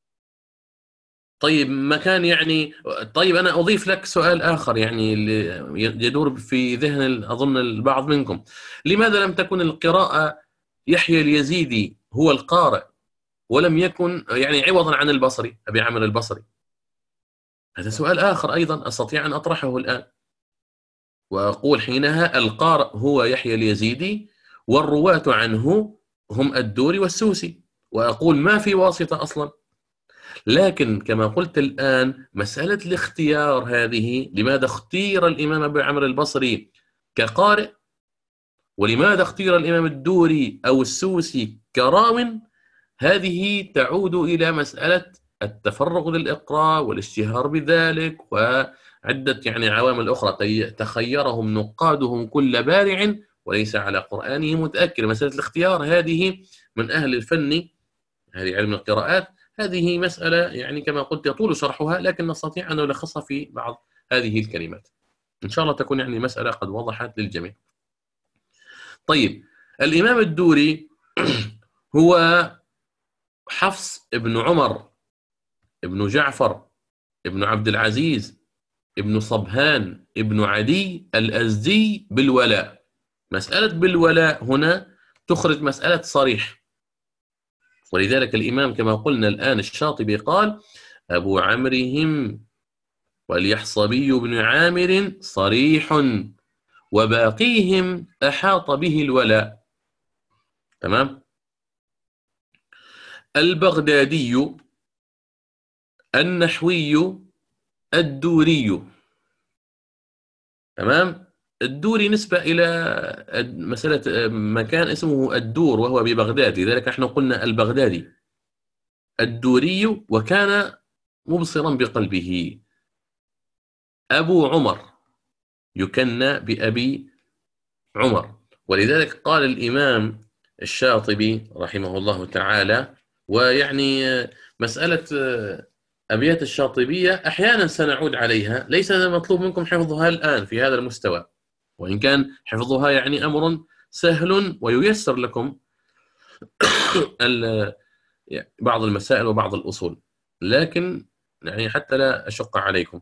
طيب ما كان يعني، طيب أنا أضيف لك سؤال آخر يعني يدور في ذهن أظن البعض منكم، لماذا لم تكن القراءة يحيى اليزيدي هو القارئ ولم يكن يعني عوضا عن البصري أبي عمرو البصري؟ هذا سؤال آخر أيضا أستطيع أن أطرحه الآن، وأقول حينها القارئ هو يحيى اليزيدي والرواة عنه هم الدوري والسوسي. وأقول ما في واسطة أصلا. لكن كما قلت الآن مسألة الاختيار هذه، لماذا اختير الإمام أبو عمرو البصري كقارئ، ولماذا اختير الإمام الدوري أو السوسي كراو، هذه تعود إلى مسألة التفرغ للإقراء والاشتهار بذلك وعدة يعني عوامل أخرى تخيرهم نقادهم كل بارع وليس على قرآنه متأكد. مسألة الاختيار هذه من أهل الفن، هذه علم القراءات، هذه مسألة يعني كما قلت يطول شرحها، لكن نستطيع أن نلخصها في بعض هذه الكلمات إن شاء الله تكون يعني مسألة قد وضحت للجميع. طيب، الإمام الدوري هو حفص ابن عمر ابن جعفر ابن عبد العزيز ابن صبهان ابن عدي الأزدي بالولاء. مسألة بالولاء هنا تخرج مسألة صريح، ولذلك الإمام كما قلنا الآن الشاطبي قال أبو عمرهم واليحصبي بن عامر صريح وباقيهم أحاط به الولاء. تمام. البغدادي النحوي الدوري. تمام. الدوري نسبة إلى مسألة مكان اسمه الدور وهو ببغداد، لذلك احنا قلنا البغدادي الدوري، وكان مبصرا بقلبه. أبو عمر يكنى بأبي عمر، ولذلك قال الإمام الشاطبي رحمه الله تعالى، ويعني مسألة أبيات الشاطبية أحيانا سنعود عليها، ليس مطلوب منكم حفظها الآن في هذا المستوى، وإن كان حفظها يعني أمر سهل وييسر لكم بعض المسائل وبعض الأصول، لكن يعني حتى لا أشق عليكم.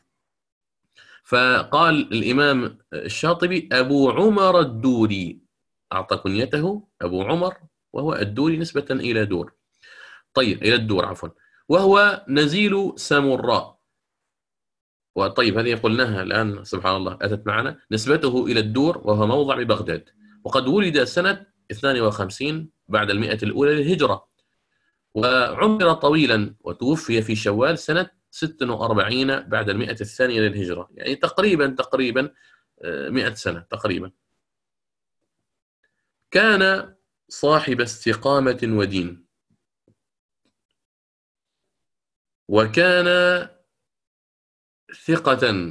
فقال الإمام الشاطبي أبو عمر الدوري، أعطى كنيته أبو عمر، وهو الدوري نسبة إلى دور، طيب إلى الدور عفوا، وهو نزيل سامراء. وطيب هذه قلناها الآن سبحان الله أتت معنا، نسبته إلى الدور وهو موضع ببغداد، وقد ولد سنة اثنين وخمسين بعد المئة الأولى للهجرة، وعمر طويلا وتوفي في شوال سنة ستة وأربعين بعد المئة الثانية للهجرة، يعني تقريبا تقريبا مئة سنة تقريبا. كان صاحب استقامة ودين، وكان ثقة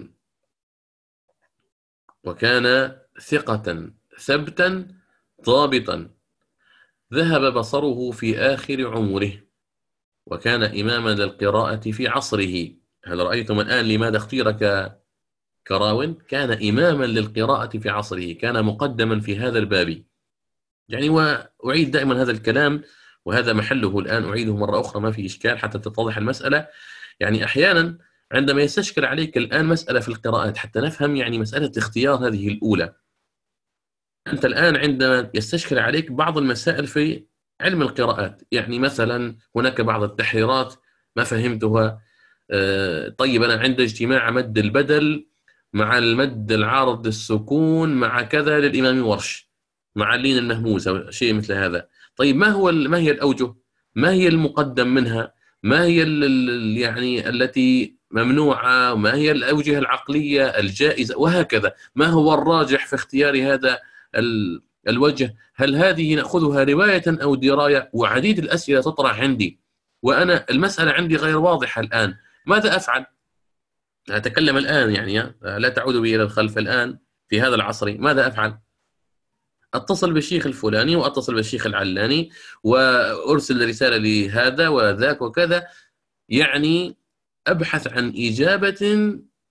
وكان ثقة ثبتا ضابطا، ذهب بصره في آخر عمره، وكان إماما للقراءة في عصره. هل رأيتم الآن لماذا اختير كراو؟ كان إماما للقراءة في عصره، كان مقدما في هذا الباب. يعني وأعيد دائما هذا الكلام، وهذا محله الآن أعيده مرة أخرى ما في إشكال حتى تتضح المسألة. يعني أحيانا عندما يستشكل عليك الآن مسألة في القراءات حتى نفهم يعني مسألة اختيار هذه الأولى، أنت الآن عندما يستشكل عليك بعض المسائل في علم القراءات، يعني مثلا هناك بعض التحريرات ما فهمتها، طيب أنا عند اجتماع مد البدل مع المد العارض للسكون مع كذا للإمام ورش مع اللين المهموسة شيء مثل هذا، طيب ما هو ما هي الأوجه؟ ما هي المقدم منها؟ ما هي يعني التي ممنوعة؟ وما هي الأوجه العقلية الجائزة؟ وهكذا. ما هو الراجح في اختيار هذا الوجه؟ هل هذه نأخذها رواية أو دراية؟ وعديد الأسئلة تطرح عندي، وأنا المسألة عندي غير واضحة الآن. ماذا أفعل؟ أتكلم الآن يعني لا تعود بي إلى الخلف الآن في هذا العصر. ماذا أفعل؟ أتصل بالشيخ الفلاني وأتصل بالشيخ العلاني وأرسل رسالة لهذا وذاك وكذا، يعني أبحث عن إجابة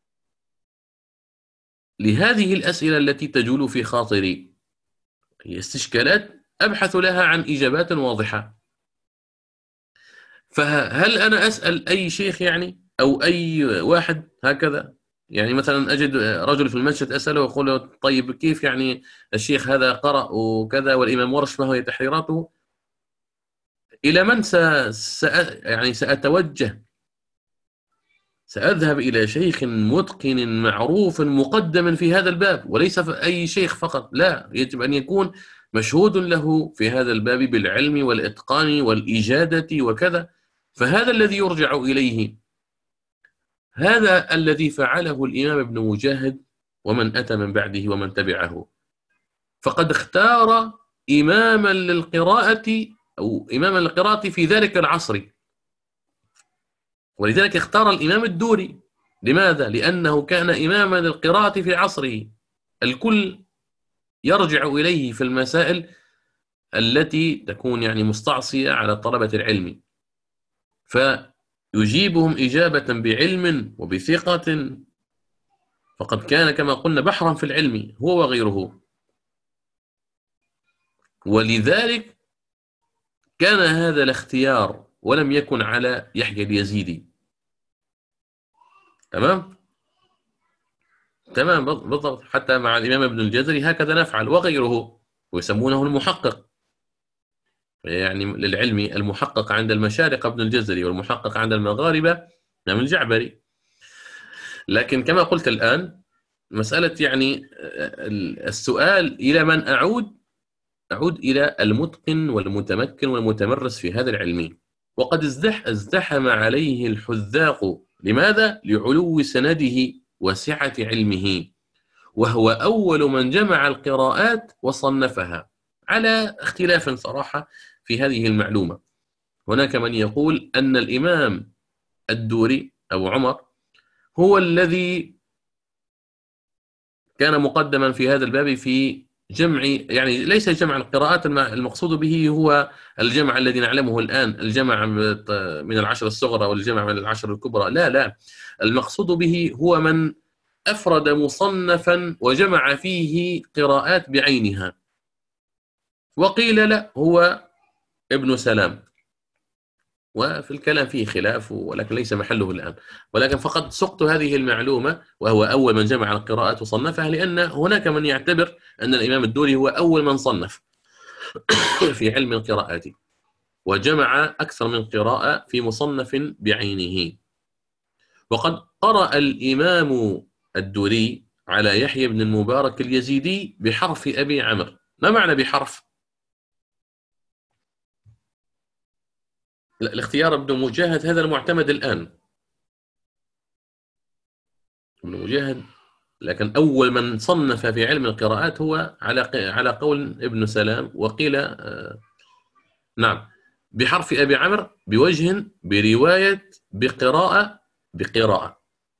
لهذه الأسئلة التي تجول في خاطري، هي استشكالات أبحث لها عن إجابات واضحة. فهل أنا أسأل أي شيخ يعني أو أي واحد هكذا؟ يعني مثلا أجد رجل في المسجد أسأله وأقول له طيب كيف يعني الشيخ هذا قرأ وكذا والإمام ورش ما هي تحريراته؟ إلى من س... س... يعني سأتوجه؟ سأذهب إلى شيخ متقن معروف مقدم في هذا الباب، وليس أي شيخ فقط، لا، يجب أن يكون مشهود له في هذا الباب بالعلم والإتقان والإجادة وكذا، فهذا الذي يرجع إليه. هذا الذي فعله الإمام ابن مجاهد ومن أتى من بعده ومن تبعه، فقد اختار إماما للقراءة أو إماما للقراءة في ذلك العصر، ولذلك اختار الإمام الدوري. لماذا؟ لأنه كان إماما للقراءة في عصره، الكل يرجع إليه في المسائل التي تكون يعني مستعصية على طلبة العلم، فيجيبهم إجابة بعلم وبثقة، فقد كان كما قلنا بحرا في العلم هو وغيره. ولذلك كان هذا الاختيار ولم يكن على يحيى اليزيدي. تمام؟ تمام بالضبط. حتى مع الإمام ابن الجزري هكذا نفعل وغيره، ويسمونه المحقق. يعني للعلم المحقق عند المشارقة ابن الجزري، والمحقق عند المغاربة الإمام الجعبري. لكن كما قلت الآن مسألة يعني السؤال إلى من أعود؟ أعود إلى المتقن والمتمكن والمتمرس في هذا العلم، وقد ازدح ازدحم عليه الحذاق. لماذا؟ لعلو سنده وسعة علمه، وهو أول من جمع القراءات وصنفها، على اختلاف صراحة في هذه المعلومة. هناك من يقول أن الإمام الدوري أبو عمر هو الذي كان مقدما في هذا الباب في جمع، يعني ليس جمع القراءات، المقصود به هو الجمع الذي نعلمه الآن، الجمع من العشر الصغرى والجمع من العشر الكبرى، لا لا، المقصود به هو من أفرد مصنفا وجمع فيه قراءات بعينها. وقيل لا، هو ابن سلام، وفي الكلام فيه خلاف ولكن ليس محله الآن، ولكن فقد سقت هذه المعلومة، وهو أول من جمع القراءات وصنفها، لأن هناك من يعتبر أن الإمام الدوري هو أول من صنف في علم القراءات، وجمع أكثر من قراءة في مصنف بعينه. وقد قرأ الإمام الدوري على يحيى بن المبارك اليزيدي بحرف أبي عمرو. ما معنى بحرف؟ الاختيار ابن مجاهد هذا المعتمد الآن، ابن مجاهد، لكن أول من صنف في علم القراءات هو على على قول ابن سلام. وقيل آه نعم بحرف أبي عمرو بوجه برواية بقراءة بقراءة،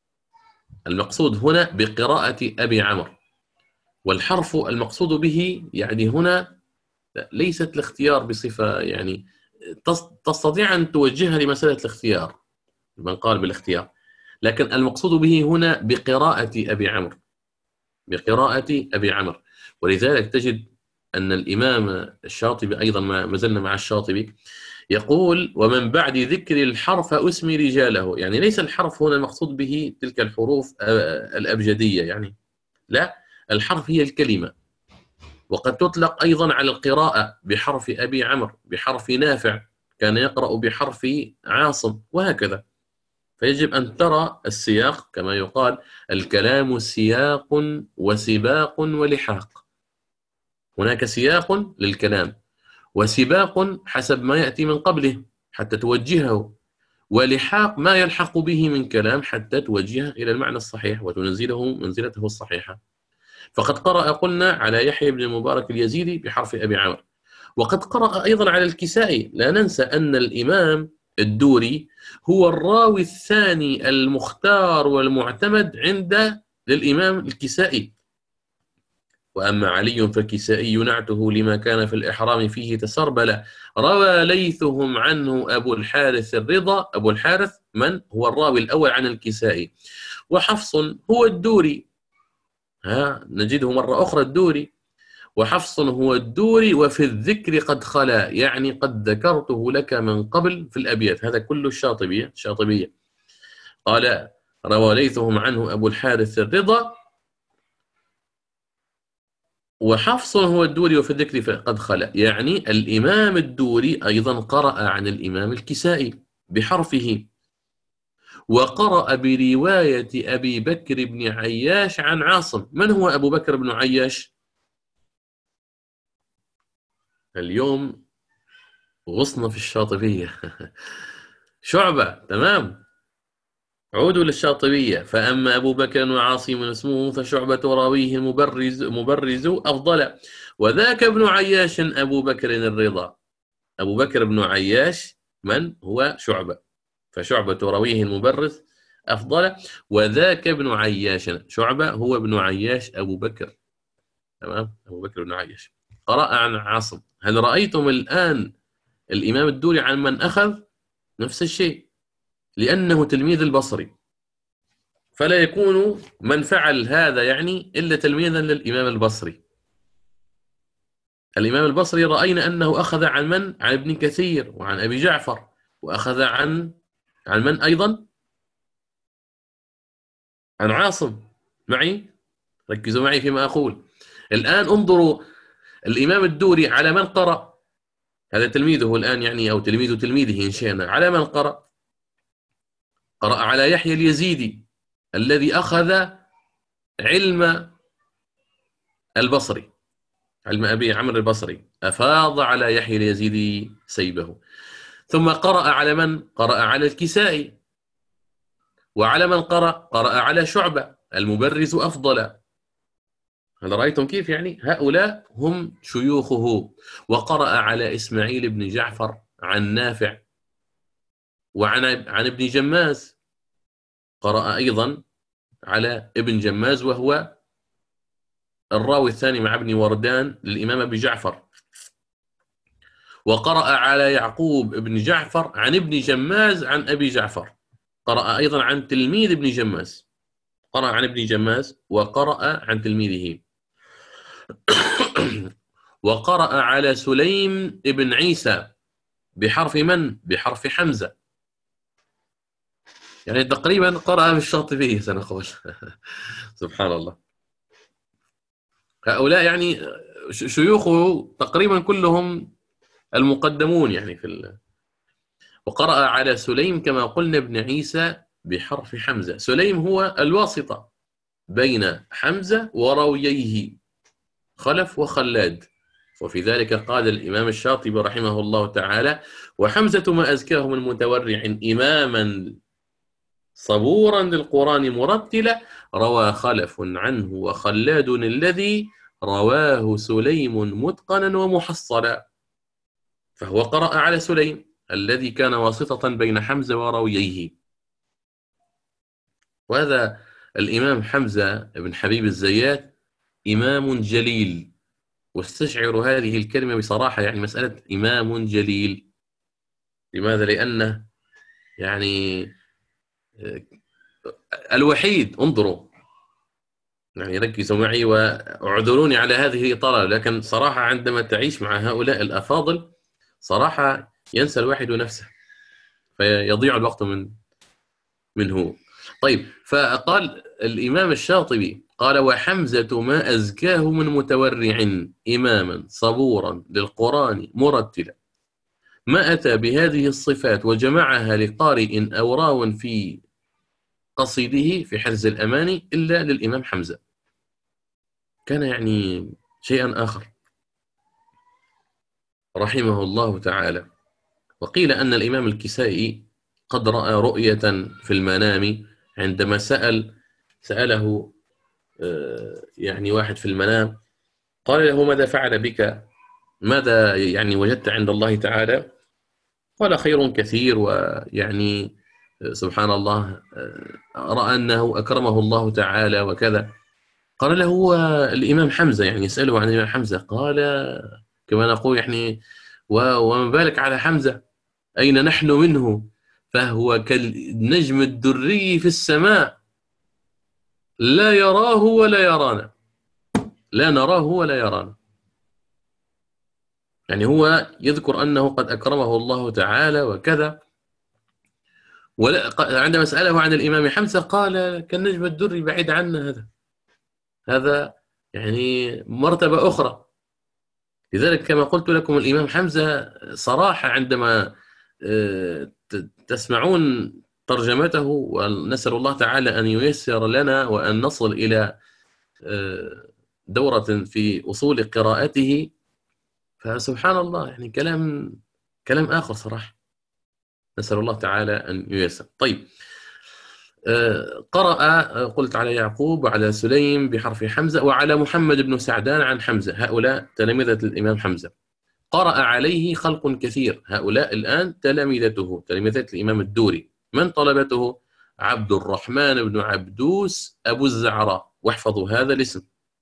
المقصود هنا بقراءة أبي عمرو، والحرف المقصود به يعني هنا ليست الاختيار بصفة، يعني تستطيع أن توجهها لمسألة الاختيار، من قال بالاختيار، لكن المقصود به هنا بقراءة أبي عمرو، بقراءة أبي عمرو. ولذلك تجد أن الإمام الشاطبي أيضا، ما زلنا مع الشاطبي، يقول ومن بعد ذكر الحرف أسمي رجاله، يعني ليس الحرف هنا المقصود به تلك الحروف الأبجدية، يعني لا، الحرف هي الكلمة. وقد تطلق أيضا على القراءة بحرف أبي عمرو، بحرف نافع، كان يقرأ بحرف عاصم، وهكذا. فيجب أن ترى السياق، كما يقال الكلام سياق وسباق ولحاق. هناك سياق للكلام، وسباق حسب ما يأتي من قبله حتى توجهه، ولحاق ما يلحق به من كلام حتى توجهه إلى المعنى الصحيح وتنزله منزلته الصحيحة. فقد قرأ قلنا على يحيى بن المبارك اليزيدي بحرف أبي عمرو، وقد قرأ أيضا على الكسائي. لا ننسى أن الإمام الدوري هو الراوي الثاني المختار والمعتمد عند للإمام الكسائي. وأما علي فالكسائي نعته لما كان في الإحرام فيه تسربل، روى ليثهم عنه أبو الحارث الرضا. أبو الحارث من هو الراوي الأول عن الكسائي، وحفص هو الدوري، ها نجده مرة أخرى الدوري، وحفص هو الدوري، وفي الذكر قد خلا، يعني قد ذكرته لك من قبل في الأبيات. هذا كله الشاطبية الشاطبية قال روى ليثهم عنه أبو الحارث الرضا، وحفص هو الدوري، وفي الذكر قد خلا، يعني الإمام الدوري أيضا قرأ عن الإمام الكسائي بحرفه، وقرأ برواية أبي بكر بن عياش عن عاصم. من هو أبو بكر بن عياش؟ اليوم غصنا في الشاطبية. شعبة، تمام. عودوا للشاطبية. فأما أبو بكر وعاصم اسمه فشعبة راويه المبرز مبرز أفضل، وذاك ابن عياش أبو بكر الرضا. أبو بكر بن عياش من هو شعبة، فشعبة راويه المبرز أفضل، وذاك ابن عياش. شعبة هو ابن عياش أبو بكر، تمام، أبو بكر بن عياش. قرأ عن عاصم. هل رأيتم الآن الإمام الدوري عن من أخذ؟ نفس الشيء، لأنه تلميذ البصري، فلا يكون من فعل هذا يعني إلا تلميذا للإمام البصري. الإمام البصري رأينا أنه أخذ عن من؟ عن ابن كثير وعن أبي جعفر، وأخذ عن عن من أيضا؟ عن عاصم. معي؟ ركزوا معي فيما أقول. الآن انظروا الإمام الدوري على من قرأ؟ هذا تلميذه الآن يعني، أو تلميذ تلميذه إن شئنا. على من قرأ؟ قرأ على يحيى اليزيدي الذي أخذ علم البصري، علم أبي عمرو البصري، أفاض على يحيى اليزيدي سيبه. ثم قرأ على من؟ قرأ على الكسائي. وعلى من قرأ؟ قرأ على شعبة المبرز أفضل. هل رأيتم كيف يعني؟ هؤلاء هم شيوخه. وقرأ على إسماعيل بن جعفر عن نافع، وعن عن ابن جماز. قرأ أيضا على ابن جماز وهو الراوي الثاني مع ابن وردان للإمام أبي جعفر. وقرأ على يعقوب بن جعفر عن ابن جماز عن أبي جعفر. قرأ أيضا عن تلميذ ابن جماز، قرأ عن ابن جماز وقرأ عن تلميذه. وقرأ على سليم ابن عيسى بحرف من؟ بحرف حمزة. يعني تقريبا قرأ بالشاطبية سنقول. سبحان الله. هؤلاء يعني شيوخه تقريبا كلهم المقدمون يعني في ال... وقرأ على سليم كما قلنا ابن عيسى بحرف حمزة. سليم هو الواسطة بين حمزة وراوييه خلف وخلاد. وفي ذلك قال الإمام الشاطبي رحمه الله تعالى: وحمزة ما أزكاه من متورع إماما صبورا للقرآن مرتلا، روى خلف عنه وخلاد الذي رواه سليم متقنا ومحصلا. فهو قرأ على سليم الذي كان واسطة بين حمزة وراوييه. وهذا الإمام حمزة بن حبيب الزيات إمام جليل، واستشعر هذه الكلمة بصراحة، يعني مسألة إمام جليل. لماذا؟ لأنه يعني الوحيد، انظروا يعني ركزوا معي واعذروني على هذه الإطالة، لكن صراحة عندما تعيش مع هؤلاء الأفاضل صراحة ينسى الواحد نفسه، فيضيع الوقت من منه. طيب، فقال الإمام الشاطبي قال: وحمزة ما أزكاه من متورع إماما صبورا للقرآن مرتلا، ما أتى بهذه الصفات وجمعها لقارئ أو راو في قصيده في حرز الأماني إلا للإمام حمزة. كان يعني شيئا آخر رحمه الله تعالى. وقيل أن الإمام الكسائي قد رأى رؤية في المنام عندما سأل سأله يعني واحد في المنام، قال له: ماذا فعل بك؟ ماذا يعني وجدت عند الله تعالى؟ قال: خير كثير، ويعني سبحان الله رأى أنه أكرمه الله تعالى وكذا. قال له: هو الإمام حمزة، يعني يسأله عن الإمام حمزة. قال كما نقول يعني: وما بالك على حمزة، أين نحن منه؟ فهو كالنجم الدري في السماء، لا يراه ولا يرانا، لا نراه ولا يرانا. يعني هو يذكر أنه قد أكرمه الله تعالى وكذا. وعندما سأله عن الإمام حمزة قال: كالنجم الدري، بعيد عنا، هذا هذا يعني مرتبة أخرى. لذلك كما قلت لكم الإمام حمزة صراحة عندما تسمعون ترجمته، ونسأل الله تعالى أن ييسر لنا وأن نصل إلى دورة في أصول قراءته، فسبحان الله، يعني كلام كلام آخر صراحة. نسأل الله تعالى أن ييسر. طيب، قرأ قلت على يعقوب وعلى سليم بحرف حمزة وعلى محمد بن سعدان عن حمزة، هؤلاء تلامذة الإمام حمزة. قرأ عليه خلق كثير، هؤلاء الآن تلامذته، تلامذة الإمام الدوري. من طلبته؟ عبد الرحمن بن عبدوس أبو الزعراء، واحفظوا هذا الاسم،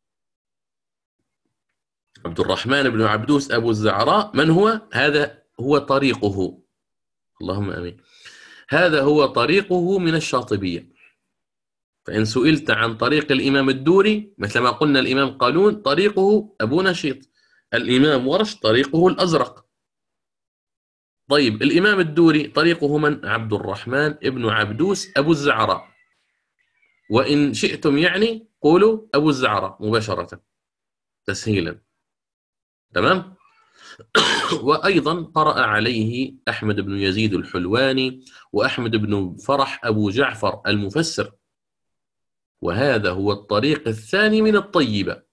عبد الرحمن بن عبدوس أبو الزعراء. من هو؟ هذا هو طريقه، اللهم أمين، هذا هو طريقه من الشاطبية. فإن سئلت عن طريق الإمام الدوري، مثل ما قلنا الإمام قالون طريقه أبو نشيط، الإمام ورش طريقه الأزرق. طيب، الإمام الدوري طريقه من؟ عبد الرحمن ابن عبدوس أبو الزعراء، وإن شئتم يعني قولوا أبو الزعراء مباشرة تسهيلا. تمام. وأيضا قرأ عليه أحمد بن يزيد الحلواني وأحمد بن فرح أبو جعفر المفسر، وهذا هو الطريق الثاني من الطيبة.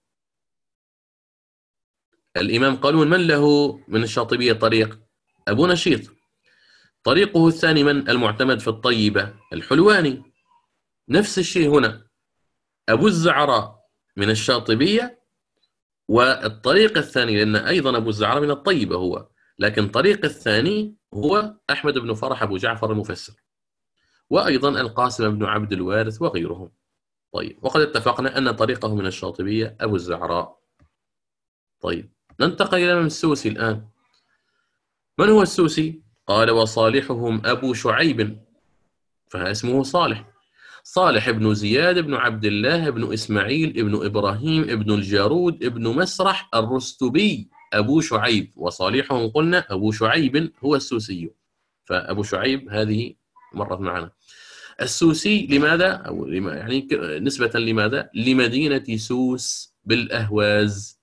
الإمام قالون من له من الشاطبية طريق؟ أبو نشيط. طريقه الثاني من؟ المعتمد في الطيبة الحلواني. نفس الشيء هنا، أبو الزعراء من الشاطبية، والطريق الثاني لأن أيضا أبو الزعراء من الطيبة هو، لكن طريق الثاني هو أحمد بن فرح أبو جعفر المفسر، وأيضا القاسم بن عبد الوارث وغيرهم. طيب، وقد اتفقنا أن طريقه من الشاطبية أبو الزعراء. طيب، ننتقل إلى السوسي الآن. من هو السوسي؟ قال وصالحهم أبو شعيب، فاسمه صالح، صالح بن زياد بن عبد الله بن إسماعيل بن إبراهيم بن الجارود بن مسرح الرستبي أبو شعيب، وصالحهم قلنا أبو شعيب هو السوسي، فأبو شعيب هذه مرت معنا. السوسي لماذا؟ أو يعني نسبة لماذا؟ لمدينة سوس بالأهواز.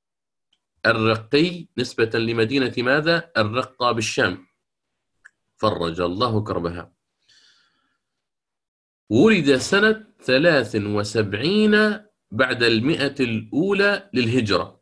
الرقي نسبة لمدينة ماذا؟ الرقة بالشام، فرج الله كربها. ولد سنة ثلاث وسبعين بعد المئة الأولى للهجرة،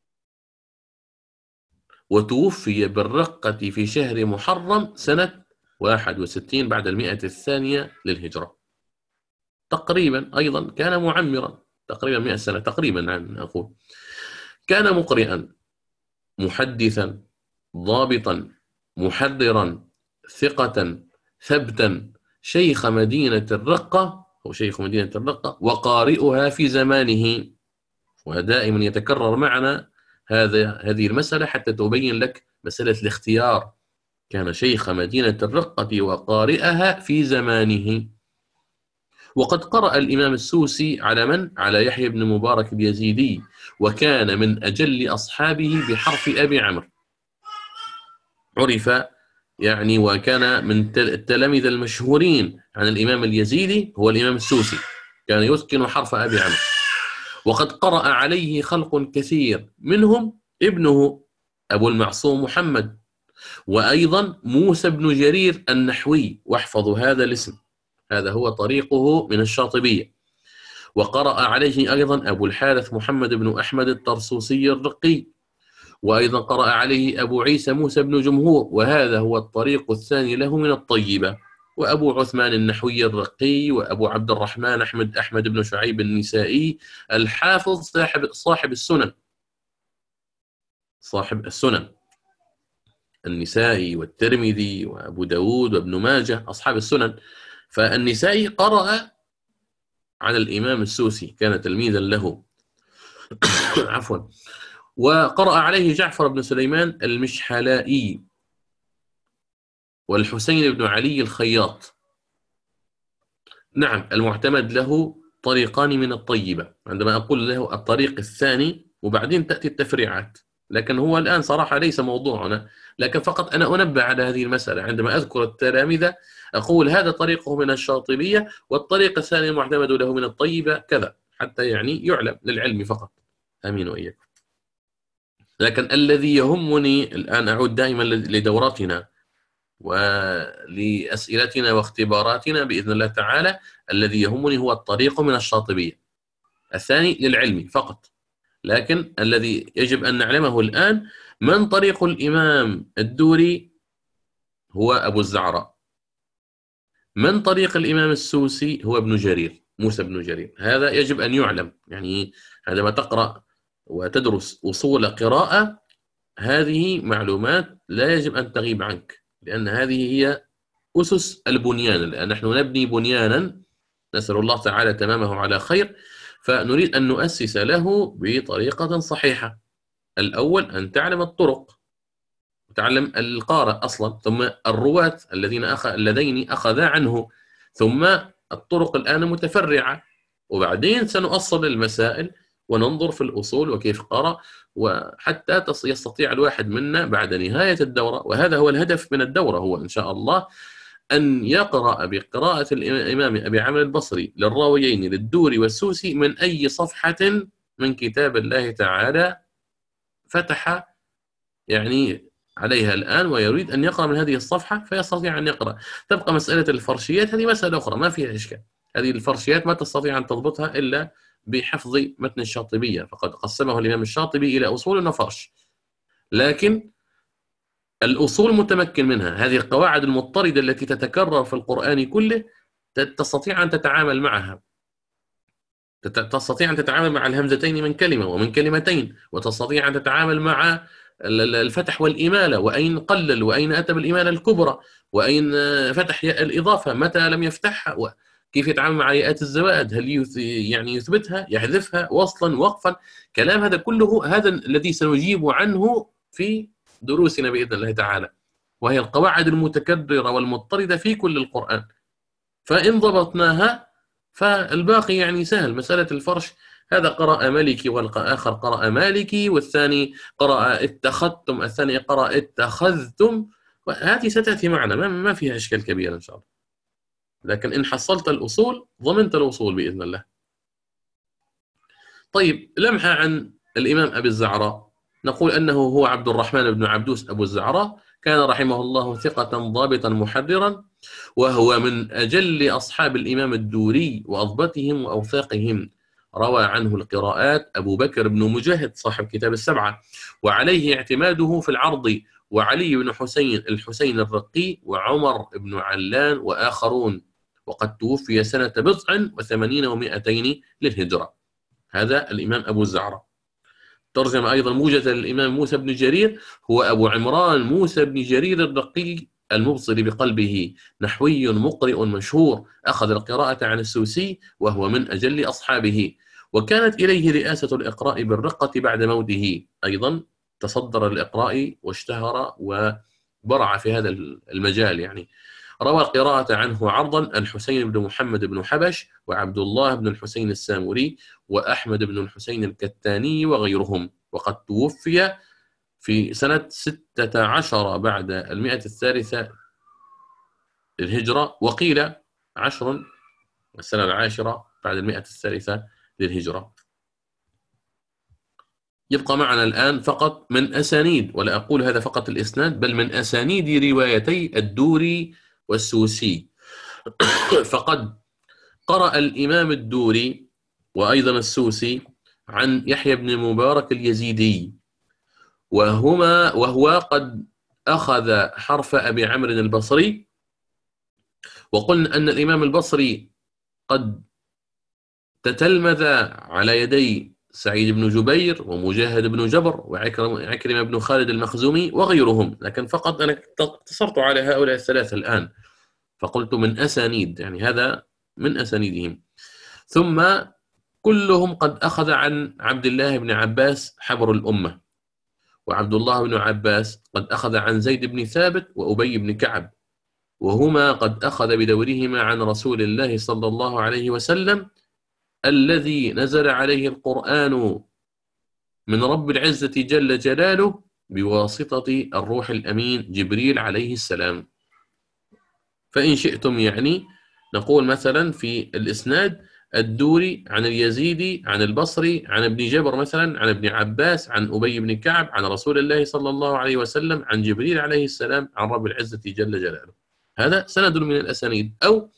وتوفي بالرقة في شهر محرم سنة واحد وستين بعد المئة الثانية للهجرة. تقريبا أيضا كان معمرا، تقريبا مئة سنة تقريبا، نعم أقول. كان مقرئا محدثا ضابطا محررا ثقة ثبتا، شيخ مدينة الرقة أو شيخ مدينة الرقة وقارئها في زمانه. ودائما يتكرر معنا هذا هذه المسألة حتى تبين لك مسألة الاختيار. كان شيخ مدينة الرقة وقارئها في زمانه. وقد قرأ الإمام السوسي على من؟ على يحيى بن مبارك اليزيدي، وكان من أجل أصحابه بحرف أبي عمرو، عرف يعني، وكان من التلامذة المشهورين عن الإمام اليزيدي هو الإمام السوسي، كان يتقن حرف أبي عمرو. وقد قرأ عليه خلق كثير، منهم ابنه أبو المعصوم محمد، وأيضا موسى بن جرير النحوي، واحفظوا هذا الاسم، هذا هو طريقه من الشاطبية. وقرأ عليه أيضا أبو الحارث محمد بن أحمد الطرسوسي الرقي، وأيضا قرأ عليه أبو عيسى موسى بن جمهور، وهذا هو الطريق الثاني له من الطيبة. وأبو عثمان النحوي الرقي، وأبو عبد الرحمن أحمد أحمد بن شعيب النسائي الحافظ صاحب صاحب السنن، صاحب السنن النسائي والترمذي وأبو داود وابن ماجه، أصحاب السنن. فالنسائي قرأ على الإمام السوسي، كان تلميذا له عفوا. وقرأ عليه جعفر بن سليمان المشحلائي والحسين بن علي الخياط. نعم، المعتمد له طريقان من الطيبة، عندما أقول له الطريق الثاني وبعدين تأتي التفريعات، لكن هو الآن صراحة ليس موضوعنا، لكن فقط أنا أنبه على هذه المسألة. عندما أذكر التلامذة أقول هذا طريقه من الشاطبية، والطريق الثاني المعتمد له من الطيبة كذا، حتى يعني يعلم للعلم فقط. آمين وإياكم. لكن الذي يهمني الآن، أعود دائما لدوراتنا ولأسئلتنا واختباراتنا بإذن الله تعالى، الذي يهمني هو الطريق من الشاطبية، الثاني للعلم فقط. لكن الذي يجب أن نعلمه الآن من طريق الإمام الدوري هو أبو الزعراء. من طريق الإمام السوسي هو ابن جرير، موسى بن جرير. هذا يجب أن يعلم، يعني عندما تقرأ وتدرس أصول قراءة هذه معلومات لا يجب أن تغيب عنك، لأن هذه هي أسس البنيان. لأن نحن نبني بنيانا نسأل الله تعالى تمامه على خير، فنريد أن نؤسس له بطريقة صحيحة. الأول أن تعلم الطرق، تعلم القارئ أصلا، ثم الرواة الذين أخ... اللذين أخذا عنه، ثم الطرق الآن متفرعة، وبعدين سنؤصل المسائل وننظر في الأصول وكيف قرأ، وحتى يستطيع الواحد منا بعد نهاية الدورة، وهذا هو الهدف من الدورة، هو إن شاء الله أن يقرأ بقراءة الإمام أبي عمرو البصري للراويين للدوري والسوسي من أي صفحة من كتاب الله تعالى فتح يعني عليها الآن ويريد أن يقرأ من هذه الصفحة فيستطيع أن يقرأ. تبقى مسألة الفرشيات هذه مسألة أخرى ما فيها إشكال، هذه الفرشيات ما تستطيع أن تضبطها إلا بحفظ متن الشاطبية، فقد قسمه الإمام الشاطبي إلى أصول وفرش، لكن الأصول متمكن منها. هذه القواعد المضطردة التي تتكرر في القرآن كله تستطيع أن تتعامل معها، تستطيع أن تتعامل مع الهمزتين من كلمة ومن كلمتين، وتستطيع أن تتعامل مع الفتح والإمالة، وأين قلل وأين أتى بالإمالة الكبرى، وأين فتح ياء الإضافة متى لم يفتحها، كيف يتعامل مع ياءات الزوائد، هل يعني يثبتها يحذفها وصلا وقفا. كلام هذا كله هذا الذي سنجيب عنه في دروسنا بإذن الله تعالى، وهي القواعد المتكررة والمضطردة في كل القرآن. فإن ضبطناها فالباقي يعني سهل. مسألة الفرش هذا قرأ مالكي والآخر قرأ مالكي والثاني قرأ اتخذتم الثاني قرأ اتخذتم، هذه ستأتي معنا ما فيها إشكال كبير إن شاء الله. لكن إن حصلت الأصول ضمنت الوصول بإذن الله. طيب لمحة عن الإمام أبي الزعراء، نقول أنه هو عبد الرحمن بن عبدوس أبو الزعراء، كان رحمه الله ثقة ضابطا محررا، وهو من أجل أصحاب الإمام الدوري وأضبطهم وأوثاقهم. روى عنه القراءات أبو بكر بن مجاهد صاحب كتاب السبعة، وعليه اعتماده في العرض، وعلي بن حسين الحسين الرقي، وعمر بن علان وآخرون، وقد توفي سنة بضع وثمانين ومائتين للهجرة. هذا الإمام أبو الزعراء. ترجم أيضا موجة الإمام موسى بن جرير، هو أبو عمران موسى بن جرير الرقي المبصر بقلبه، نحوي مقرئ مشهور، أخذ القراءة عن السوسي وهو من أجل أصحابه، وكانت إليه رئاسة الإقراء بالرقة بعد موته، أيضا تصدر الإقراء واشتهر وبرع في هذا المجال يعني. روى القراءة عنه عرضا الحسين بن محمد بن حبش، وعبد الله بن الحسين السامري، وأحمد بن الحسين الكتاني وغيرهم، وقد توفي في سنة ستة عشر بعد المئة الثالثة للهجرة، وقيل عشر السنة العاشرة بعد المئة الثالثة للهجرة. يبقى معنا الآن فقط من أسانيد، ولا أقول هذا فقط الإسناد، بل من أسانيد روايتي الدوري والسوسي. فقد قرأ الإمام الدوري وأيضا السوسي عن يحيى بن مبارك اليزيدي، وهما وهو قد أخذ حرف أبي عمرو البصري. وقلنا أن الإمام البصري قد تتلمذ على يدي سعيد بن جبير ومجاهد بن جبر وعكرمة بن خالد المخزومي وغيرهم، لكن فقط أنا اقتصرت على هؤلاء الثلاثة الآن، فقلت من أسانيد، يعني هذا من أسانيدهم. ثم كلهم قد أخذ عن عبد الله بن عباس حبر الأمة، وعبد الله بن عباس قد أخذ عن زيد بن ثابت وأبي بن كعب، وهما قد أخذ بدورهما عن رسول الله صلى الله عليه وسلم الذي نزل عليه القرآن من رب العزة جل جلاله بواسطة الروح الأمين جبريل عليه السلام. فإن شئتم يعني نقول مثلا في الإسناد الدوري عن اليزيدي عن البصري عن ابن جبر مثلا عن ابن عباس عن أبي بن كعب عن رسول الله صلى الله عليه وسلم عن جبريل عليه السلام عن رب العزة جل جلاله. هذا سند من الأسانيد. أو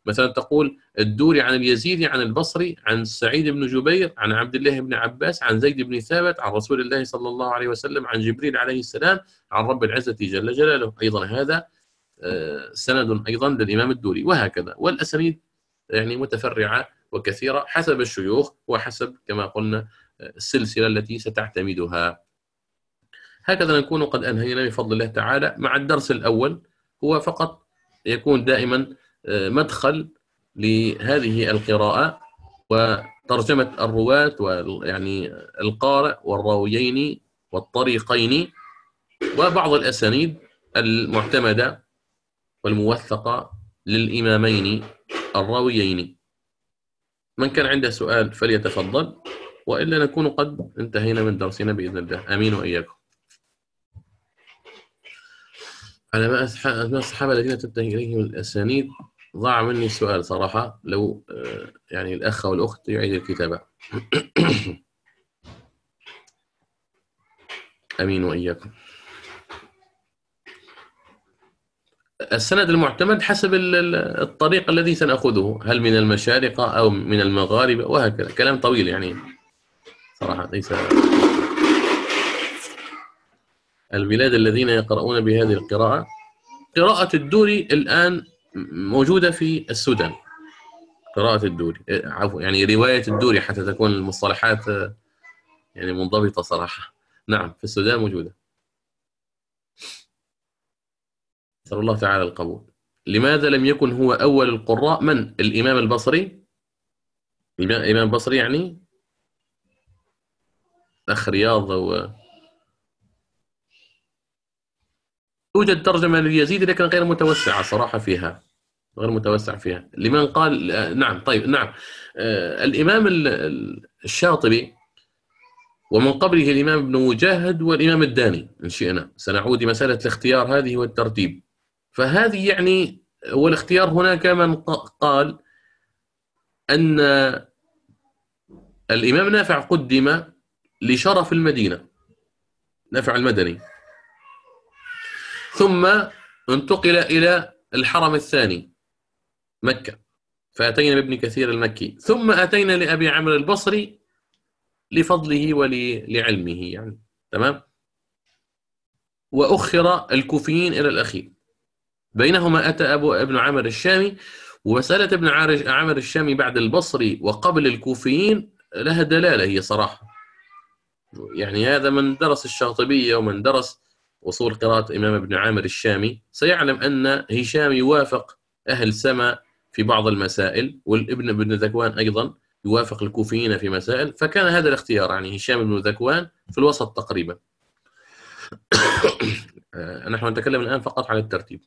مثلا تقول الدوري عن اليزيدي عن البصري عن سعيد بن جبير عن عبد الله بن عباس عن زيد بن ثابت عن رسول الله صلى الله عليه وسلم عن جبريل عليه السلام عن رب العزة جل جلاله، أيضا هذا سند أيضا للإمام الدوري، وهكذا. والأسانيد يعني متفرعة وكثيرة حسب الشيوخ وحسب كما قلنا السلسلة التي ستعتمدها. هكذا نكون قد أنهينا بفضل الله تعالى مع الدرس الأول، هو فقط يكون دائما مدخل لهذه القراءة وترجمة الرواة ويعني القارئ والراويين والطريقين وبعض الأسانيد المعتمدة والموثقة للإمامين الراويين. من كان عنده سؤال فليتفضل، وإلا نكون قد انتهينا من درسنا بإذن الله. آمين وإياكم. على ما الصحابة الذين تنتهي إليهم الأسانيد، ضاع مني السؤال صراحة، لو يعني الأخ والأخت يعيد الكتابة. أمين وإياكم. السند المعتمد حسب الطريق الذي سنأخذه، هل من المشارقة أو من المغاربة، وهكذا. كلام طويل يعني صراحة. ليس البلاد الذين يقرؤون بهذه القراءة، قراءة الدوري الآن موجودة في السودان، قراءة الدوري عفوا يعني رواية الدوري حتى تكون المصطلحات يعني منضبطة صراحة. نعم، في السودان موجودة. نسأل الله تعالى القبول. لماذا لم يكن هو أول القراء؟ من؟ الإمام البصري. الإمام البصري يعني أخ رياض. و توجد ترجمة لليزيد لكن غير متوسعة صراحة فيها، غير متوسع فيها. لمن قال نعم. طيب نعم، آه الإمام الشاطبي ومن قبله الإمام ابن مجاهد والإمام الداني إن شئنا سنعود مسألة الاختيار هذه والترتيب. فهذه يعني هو الاختيار. هناك من قال أن الإمام نافع قدم لشرف المدينة، نافع المدني، ثم انتقل إلى الحرم الثاني مكة، فأتينا بابن كثير المكي، ثم أتينا لأبي عمرو البصري لفضله ولعلمه يعني. تمام. وأخر الكوفيين إلى الأخير، بينهما أتى أبو ابن عامر الشامي. ومسألة ابن عامر الشامي بعد البصري وقبل الكوفيين لها دلالة هي صراحة، يعني هذا من درس الشاطبية ومن درس وصول قراءة إمام ابن عامر الشامي سيعلم أن هشام يوافق أهل سما في بعض المسائل، والابن ابن ذكوان أيضا يوافق الكوفيين في مسائل، فكان هذا الاختيار يعني هشام بن ذكوان في الوسط تقريبا. نحن نتكلم الآن فقط عن الترتيب.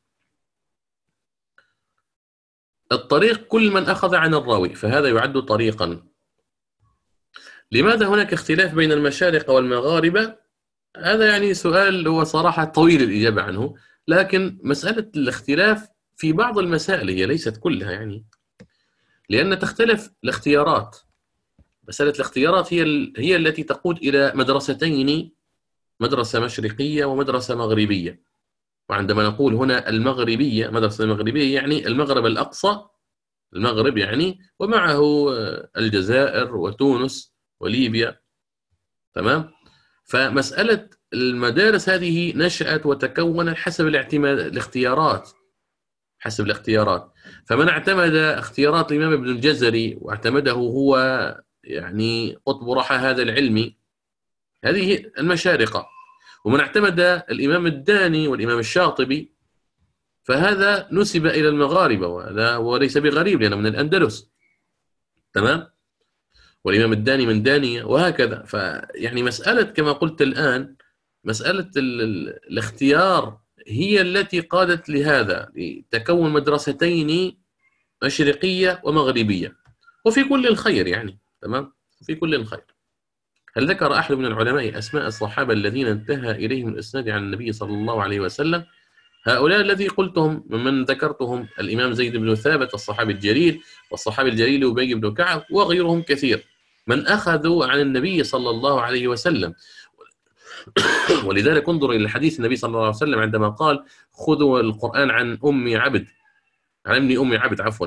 الطريق كل من أخذ عن الراوي، فهذا يعد طريقا. لماذا هناك اختلاف بين المشارقة والمغاربة؟ هذا يعني سؤال هو صراحة طويل الإجابة عنه، لكن مسألة الاختلاف في بعض المسائل هي ليست كلها يعني، لأن تختلف الاختيارات. مسألة الاختيارات هي هي التي تقود إلى مدرستين، مدرسة مشرقية ومدرسة مغربية. وعندما نقول هنا المغربية، مدرسة المغربية يعني المغرب الأقصى، المغرب يعني، ومعه الجزائر وتونس وليبيا. تمام. فمسألة المدارس هذه نشأت وتكونت حسب الاعتماد الاختيارات، حسب الاختيارات. فمن اعتمد اختيارات الإمام ابن الجزري واعتمده هو يعني قطب رحى هذا العلم، هذه المشارقة. ومن اعتمد الإمام الداني والإمام الشاطبي فهذا نسب إلى المغاربة، وهذا وليس بغريب لأنه من الأندلس. تمام. والإمام الداني من دانية، وهكذا. فيعني مسألة كما قلت الآن، مسألة الاختيار هي التي قادت لهذا، لتكون مدرستين مشرقية ومغربية، وفي كل الخير يعني. تمام. في كل الخير. هل ذكر أحد من العلماء أسماء الصحابة الذين انتهى إليهم الإسناد عن النبي صلى الله عليه وسلم؟ هؤلاء الذي قلتهم ممن ذكرتهم الإمام زيد بن ثابت الصحابي الجليل، والصحابي الجليل أبي بن كعب، وغيرهم كثير من أخذوا عن النبي صلى الله عليه وسلم. ولذلك انظر إلى حديث النبي صلى الله عليه وسلم عندما قال: خذوا القرآن عن أم عبد، عن ابن أم عبد عفوا،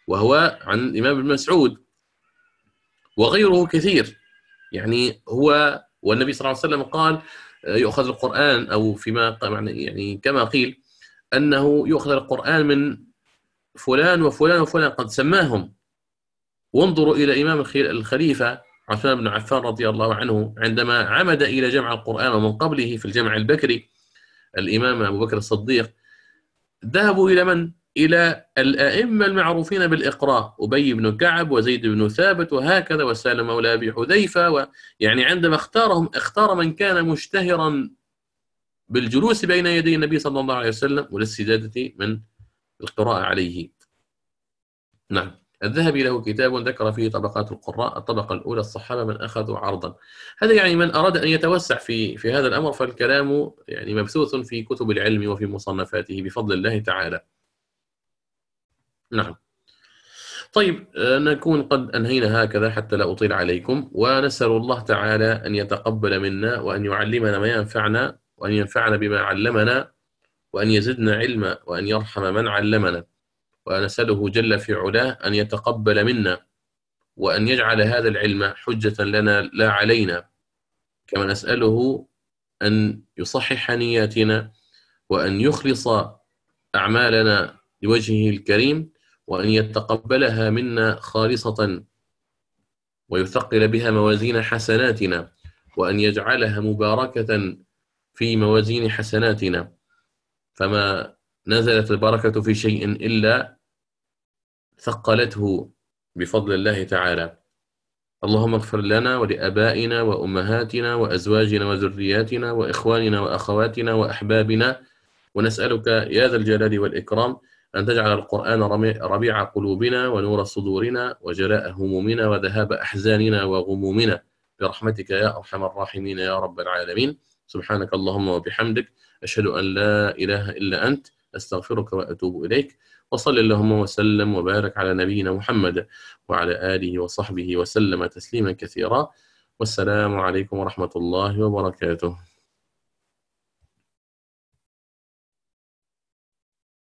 وهو عن الإمام ابن مسعود وغيره كثير. يعني هو والنبي صلى الله عليه وسلم قال يؤخذ القرآن، أو فيما يعني كما قيل أنه يؤخذ القرآن من فلان وفلان وفلان قد سماهم. وانظروا إلى إمام الخليفة عثمان بن عفان رضي الله عنه عندما عمد إلى جمع القرآن، ومن قبله في الجمع البكري الإمام أبو بكر الصديق، ذهبوا إلى من؟ إلى الأئمة المعروفين بالإقراء، أبي بن كعب وزيد بن ثابت وهكذا، وسالم مولى أبي حذيفة و... يعني عندما اختارهم اختار من كان مشتهرا بالجلوس بين يدي النبي صلى الله عليه وسلم والاستزادة من القراءة عليه. نعم. الذهبي له كتاب ذكر فيه طبقات القراء. الطبقة الأولى الصحابة من أخذوا عرضا. هذا يعني من أراد أن يتوسع في في هذا الأمر فالكلام يعني مبثوث في كتب العلم وفي مصنفاته بفضل الله تعالى. نعم. طيب نكون قد أنهينا هكذا حتى لا أطيل عليكم، ونسأل الله تعالى أن يتقبل منا وأن يعلمنا ما ينفعنا وأن ينفعنا بما علمنا وأن يزدنا علما وأن يرحم من علمنا، ونسأله جل في علاه أن يتقبل منا وأن يجعل هذا العلم حجة لنا لا علينا، كما نسأله أن يصحح نياتنا وأن يخلص أعمالنا لوجهه الكريم، وأن يتقبلها منا خالصة ويثقل بها موازين حسناتنا، وأن يجعلها مباركة في موازين حسناتنا، فما نزلت البركة في شيء إلا ثقلته بفضل الله تعالى. اللهم اغفر لنا ولآبائنا وأمهاتنا وأزواجنا وذرياتنا وإخواننا وأخواتنا وأحبابنا، ونسألك يا ذا الجلال والإكرام أن تجعل القرآن ربيع قلوبنا ونور صدورنا وجلاء همومنا وذهاب أحزاننا وغمومنا برحمتك يا أرحم الراحمين يا رب العالمين. سبحانك اللهم وبحمدك، أشهد أن لا إله إلا أنت، أستغفرك وأتوب إليك. وصل اللهم وسلم وبارك على نبينا محمد وعلى آله وصحبه وسلم تسليما كثيرا. والسلام عليكم ورحمة الله وبركاته.